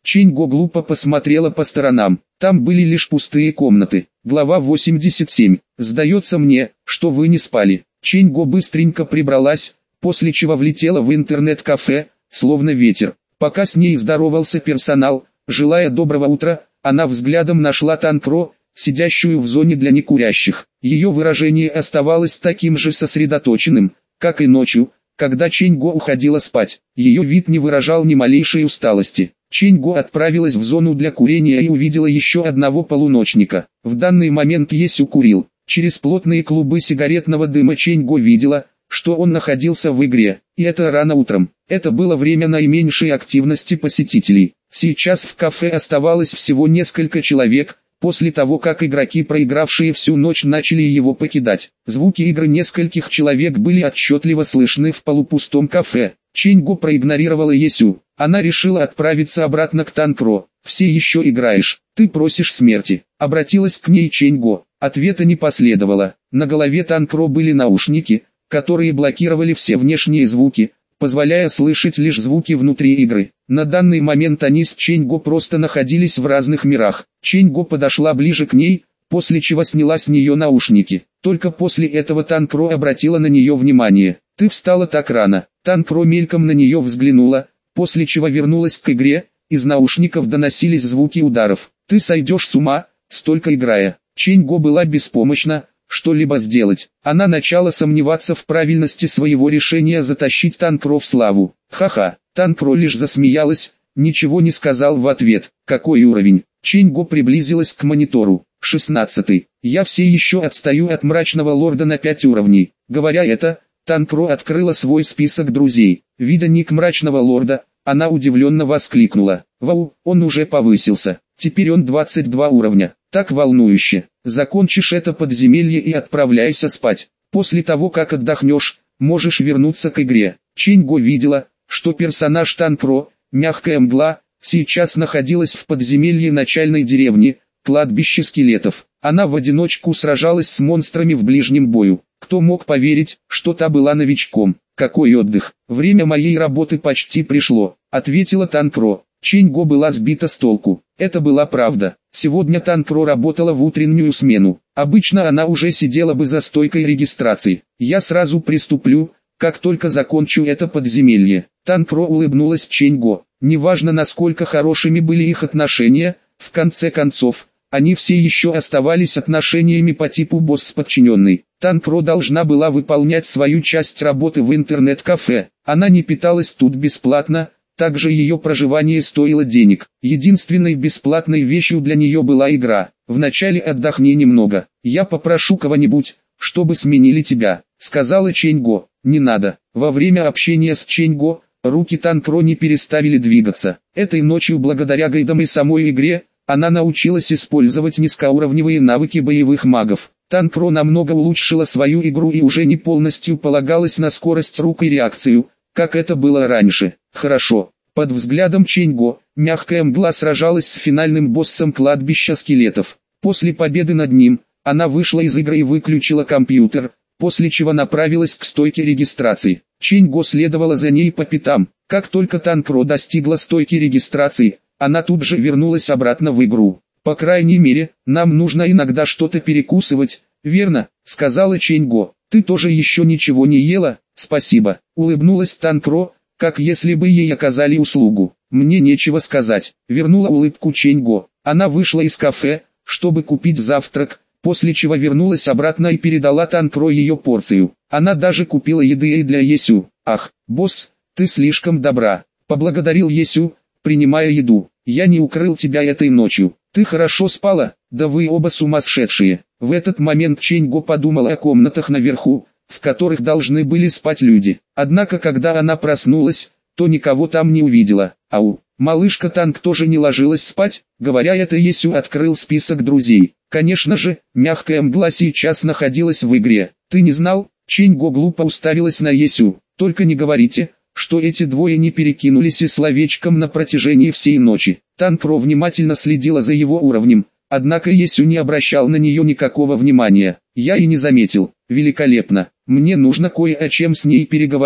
Чэньго глупо посмотрела по сторонам. Там были лишь пустые комнаты. Глава восемьдесят семь. Сдается мне, что вы не спали. Чэньго быстренько прибралась, после чего влетела в интернет-кафе, словно ветер. Пока с ней здоровался персонал, желая доброго утра, она взглядом нашла Танкро, сидящую в зоне для некурящих. Ее выражение оставалось таким же сосредоточенным, как и ночью, когда Чэньго уходила спать. Ее вид не выражал ни малейшей усталости. Чэньго отправилась в зону для курения и увидела еще одного полуночника. В данный момент Есю курил. Через плотные клубы сигаретного дыма Чэньго видела, что он находился в игре, и это рано утром. Это было время наименьшей активности посетителей. Сейчас в кафе оставалось всего несколько человек, после того как игроки, проигравшие всю ночь, начали его покидать. Звуки игры нескольких человек были отчетливо слышны в полупустом кафе. Чэньго проигнорировала Есю. Она решила отправиться обратно к Танкро. «Все еще играешь, ты просишь смерти», — обратилась к ней Чэньго. Ответа не последовало. На голове Танкро были наушники, которые блокировали все внешние звуки, позволяя слышать лишь звуки внутри игры. На данный момент они с Чэньго просто находились в разных мирах. Чэньго подошла ближе к ней, после чего сняла с нее наушники. Только после этого Танкро обратила на нее внимание. «Ты встала так рано». Танкро мельком на нее взглянула, после чего вернулась к игре. Из наушников доносились звуки ударов. «Ты сойдешь с ума, столько играя». Чэньго была беспомощна что-либо сделать. Она начала сомневаться в правильности своего решения затащить Танкро в славу. Ха-ха. Танкро лишь засмеялась, ничего не сказал в ответ. Какой уровень? Чэньго приблизилась к монитору. шестнадцатый. Я все еще отстаю от мрачного лорда на пять уровней. Говоря это, Танкро открыла свой список друзей. Видя ник мрачного лорда, она удивленно воскликнула. Вау, он уже повысился. Теперь он двадцать два уровня. Так волнующе. Закончишь это подземелье и отправляйся спать. После того как отдохнешь, можешь вернуться к игре. Чэньго видела, что персонаж Танкро, мягкая мгла, сейчас находилась в подземелье начальной деревни, кладбище скелетов. Она в одиночку сражалась с монстрами в ближнем бою. Кто мог поверить, что та была новичком? Какой отдых? Время моей работы почти пришло, ответила Танкро. Чэньго была сбита с толку. Это была правда. Сегодня Танкро работала в утреннюю смену. Обычно она уже сидела бы за стойкой регистрации. Я сразу приступлю, как только закончу это подземелье. Танкро улыбнулась Чэньго. Неважно, насколько хорошими были их отношения, в конце концов, они все еще оставались отношениями по типу босс-подчиненный. Танкро должна была выполнять свою часть работы в интернет-кафе. Она не питалась тут бесплатно. Также ее проживание стоило денег. Единственной бесплатной вещью для нее была игра. «Вначале отдохни немного. Я попрошу кого-нибудь, чтобы сменили тебя», — сказала Чэньго. «Не надо». Во время общения с Чэньго, руки Танкро не переставили двигаться. Этой ночью благодаря гайдам и самой игре, она научилась использовать низкоуровневые навыки боевых магов. Танкро намного улучшила свою игру и уже не полностью полагалась на скорость рук и реакцию, как это было раньше. Хорошо. Под взглядом Чэньго, мягкая мгла сражалась с финальным боссом кладбища скелетов. После победы над ним, она вышла из игры и выключила компьютер, после чего направилась к стойке регистрации. Чэньго следовала за ней по пятам. Как только Танкро достигла стойки регистрации, она тут же вернулась обратно в игру. «По крайней мере, нам нужно иногда что-то перекусывать, верно?» — сказала Чэньго. «Ты тоже еще ничего не ела?» «Спасибо», — улыбнулась Танкро, как если бы ей оказали услугу. «Мне нечего сказать», — вернула улыбку Чэньго. Она вышла из кафе, чтобы купить завтрак, после чего вернулась обратно и передала Танкро ее порцию. Она даже купила еды и для Есю. «Ах, босс, ты слишком добра», — поблагодарил Есю, принимая еду. «Я не укрыл тебя этой ночью. Ты хорошо спала? Да вы оба сумасшедшие». В этот момент Чэньго подумала о комнатах наверху, в которых должны были спать люди. Однако когда она проснулась, то никого там не увидела. Ау, малышка Танк тоже не ложилась спать? Говоря это, Есю открыл список друзей. Конечно же, мягкая мгла сейчас находилась в игре. «Ты не знал?» Чэньго глупо уставилась на Есю. «Только не говорите, что эти двое не перекинулись и словечком на протяжении всей ночи». Танкро внимательно следила за его уровнем, однако Есю не обращал на нее никакого внимания. «Я и не заметил. Великолепно. Мне нужно кое о чем с ней переговорить».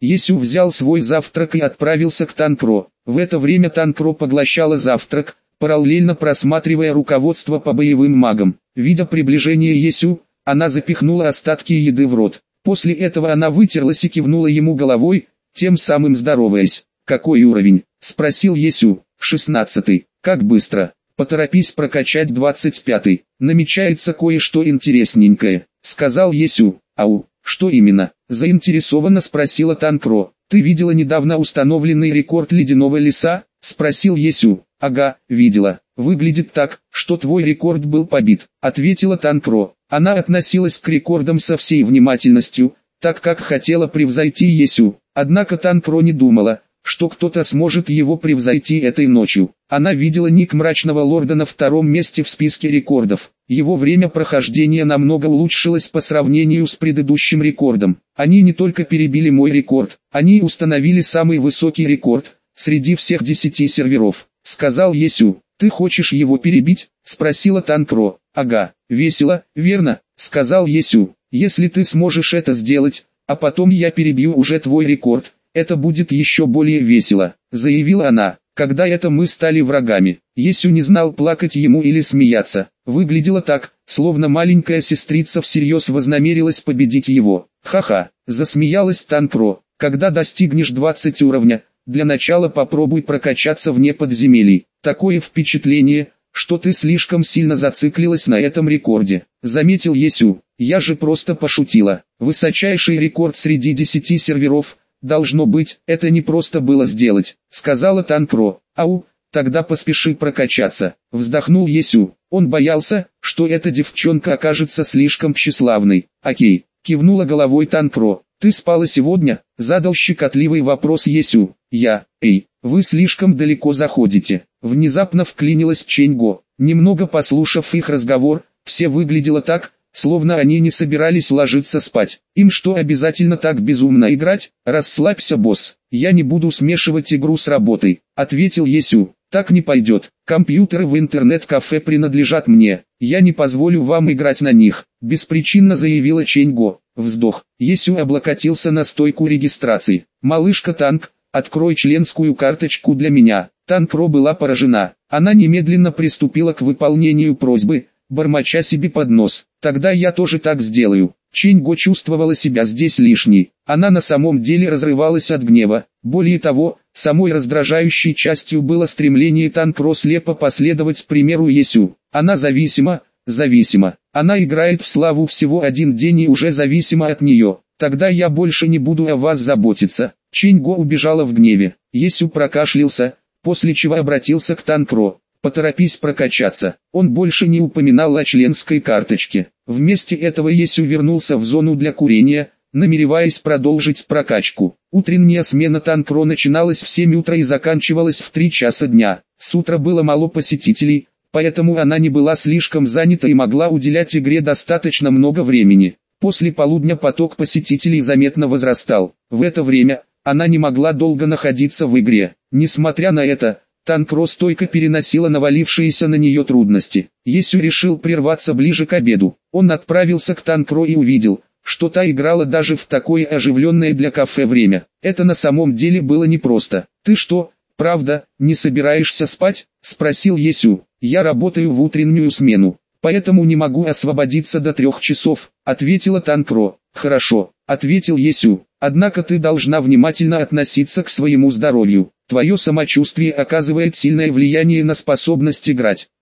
Есю взял свой завтрак и отправился к Танкро. В это время Танкро поглощала завтрак, параллельно просматривая руководство по боевым магам. Видя приближение Есю, она запихнула остатки еды в рот. После этого она вытерлась и кивнула ему головой, тем самым здороваясь. «Какой уровень?» – спросил Есю. «Шестнадцатый. Как быстро? Поторопись прокачать двадцать пятый. Намечается кое-что интересненькое», – сказал Есю. «Ау, что именно?» – заинтересованно спросила Танкро. «Ты видела недавно установленный рекорд ледяного леса?» – спросил Есю. «Ага, видела. Выглядит так, что твой рекорд был побит», – ответила Танкро. Она относилась к рекордам со всей внимательностью, так как хотела превзойти Есю. Однако Танкро не думала, что кто-то сможет его превзойти этой ночью. Она видела ник Мрачного Лорда на втором месте в списке рекордов. Его время прохождения намного улучшилось по сравнению с предыдущим рекордом. Они не только перебили мой рекорд, они установили самый высокий рекорд среди всех десяти серверов, сказал Есю. «Ты хочешь его перебить?» – спросила Танкро. «Ага, весело, верно?» – сказал Есю. «Если ты сможешь это сделать, а потом я перебью уже твой рекорд, это будет еще более весело», – заявила она. Когда это мы стали врагами, Есю не знал, плакать ему или смеяться. Выглядело так, словно маленькая сестрица всерьез вознамерилась победить его. «Ха-ха», – засмеялась Танкро. «Когда достигнешь двадцать уровня, для начала попробуй прокачаться вне подземелий. Такое впечатление, что ты слишком сильно зациклилась на этом рекорде», — заметил Есю. «Я же просто пошутила. Высочайший рекорд среди десяти серверов, должно быть, это не просто было сделать», — сказала Танкро. «Ау, тогда поспеши прокачаться», — вздохнул Есю. Он боялся, что эта девчонка окажется слишком тщеславной. «Окей», — кивнула головой Танкро. «Ты спала сегодня?» — задал щекотливый вопрос Есю. «Я, эй, вы слишком далеко заходите». Внезапно вклинилась Ченьго. Немного послушав их разговор, все выглядело так, словно они не собирались ложиться спать. «Им что, обязательно так безумно играть?» «Расслабься, босс, я не буду смешивать игру с работой», — ответил Есю. «Так не пойдет. Компьютеры в интернет-кафе принадлежат мне. Я не позволю вам играть на них», — беспричинно заявила Ченьго. Вздох. Есю облокотился на стойку регистрации. «Малышка Танк, открой членскую карточку для меня». Танкро была поражена. Она немедленно приступила к выполнению просьбы, бормоча себе под нос. «Тогда я тоже так сделаю». Ченьго чувствовала себя здесь лишней. Она на самом деле разрывалась от гнева. Более того, самой раздражающей частью было стремление Танкро слепо последовать примеру Есю. Она зависима, зависима. Она играет в славу всего один день и уже зависима от нее. «Тогда я больше не буду о вас заботиться». Ченьго убежала в гневе. Есю прокашлялся, после чего обратился к Танкро. «Поторопись прокачаться». Он больше не упоминал о членской карточке. Вместо этого Есю вернулся в зону для курения, намереваясь продолжить прокачку. Утренняя смена Танкро начиналась в семь утра и заканчивалась в три часа дня. С утра было мало посетителей, поэтому она не была слишком занята и могла уделять игре достаточно много времени. После полудня поток посетителей заметно возрастал. В это время она не могла долго находиться в игре. Несмотря на это, Танкро стойко переносила навалившиеся на нее трудности. Есю решил прерваться ближе к обеду. Он отправился к Танкро и увидел, что та играла даже в такое оживленное для кафе время. Это на самом деле было непросто. «Ты что, правда, не собираешься спать?» – спросил Есю. «Я работаю в утреннюю смену, поэтому не могу освободиться до трех часов», – ответила Танкро. «Хорошо», – ответил Есю. «Однако ты должна внимательно относиться к своему здоровью. Твое самочувствие оказывает сильное влияние на способность играть.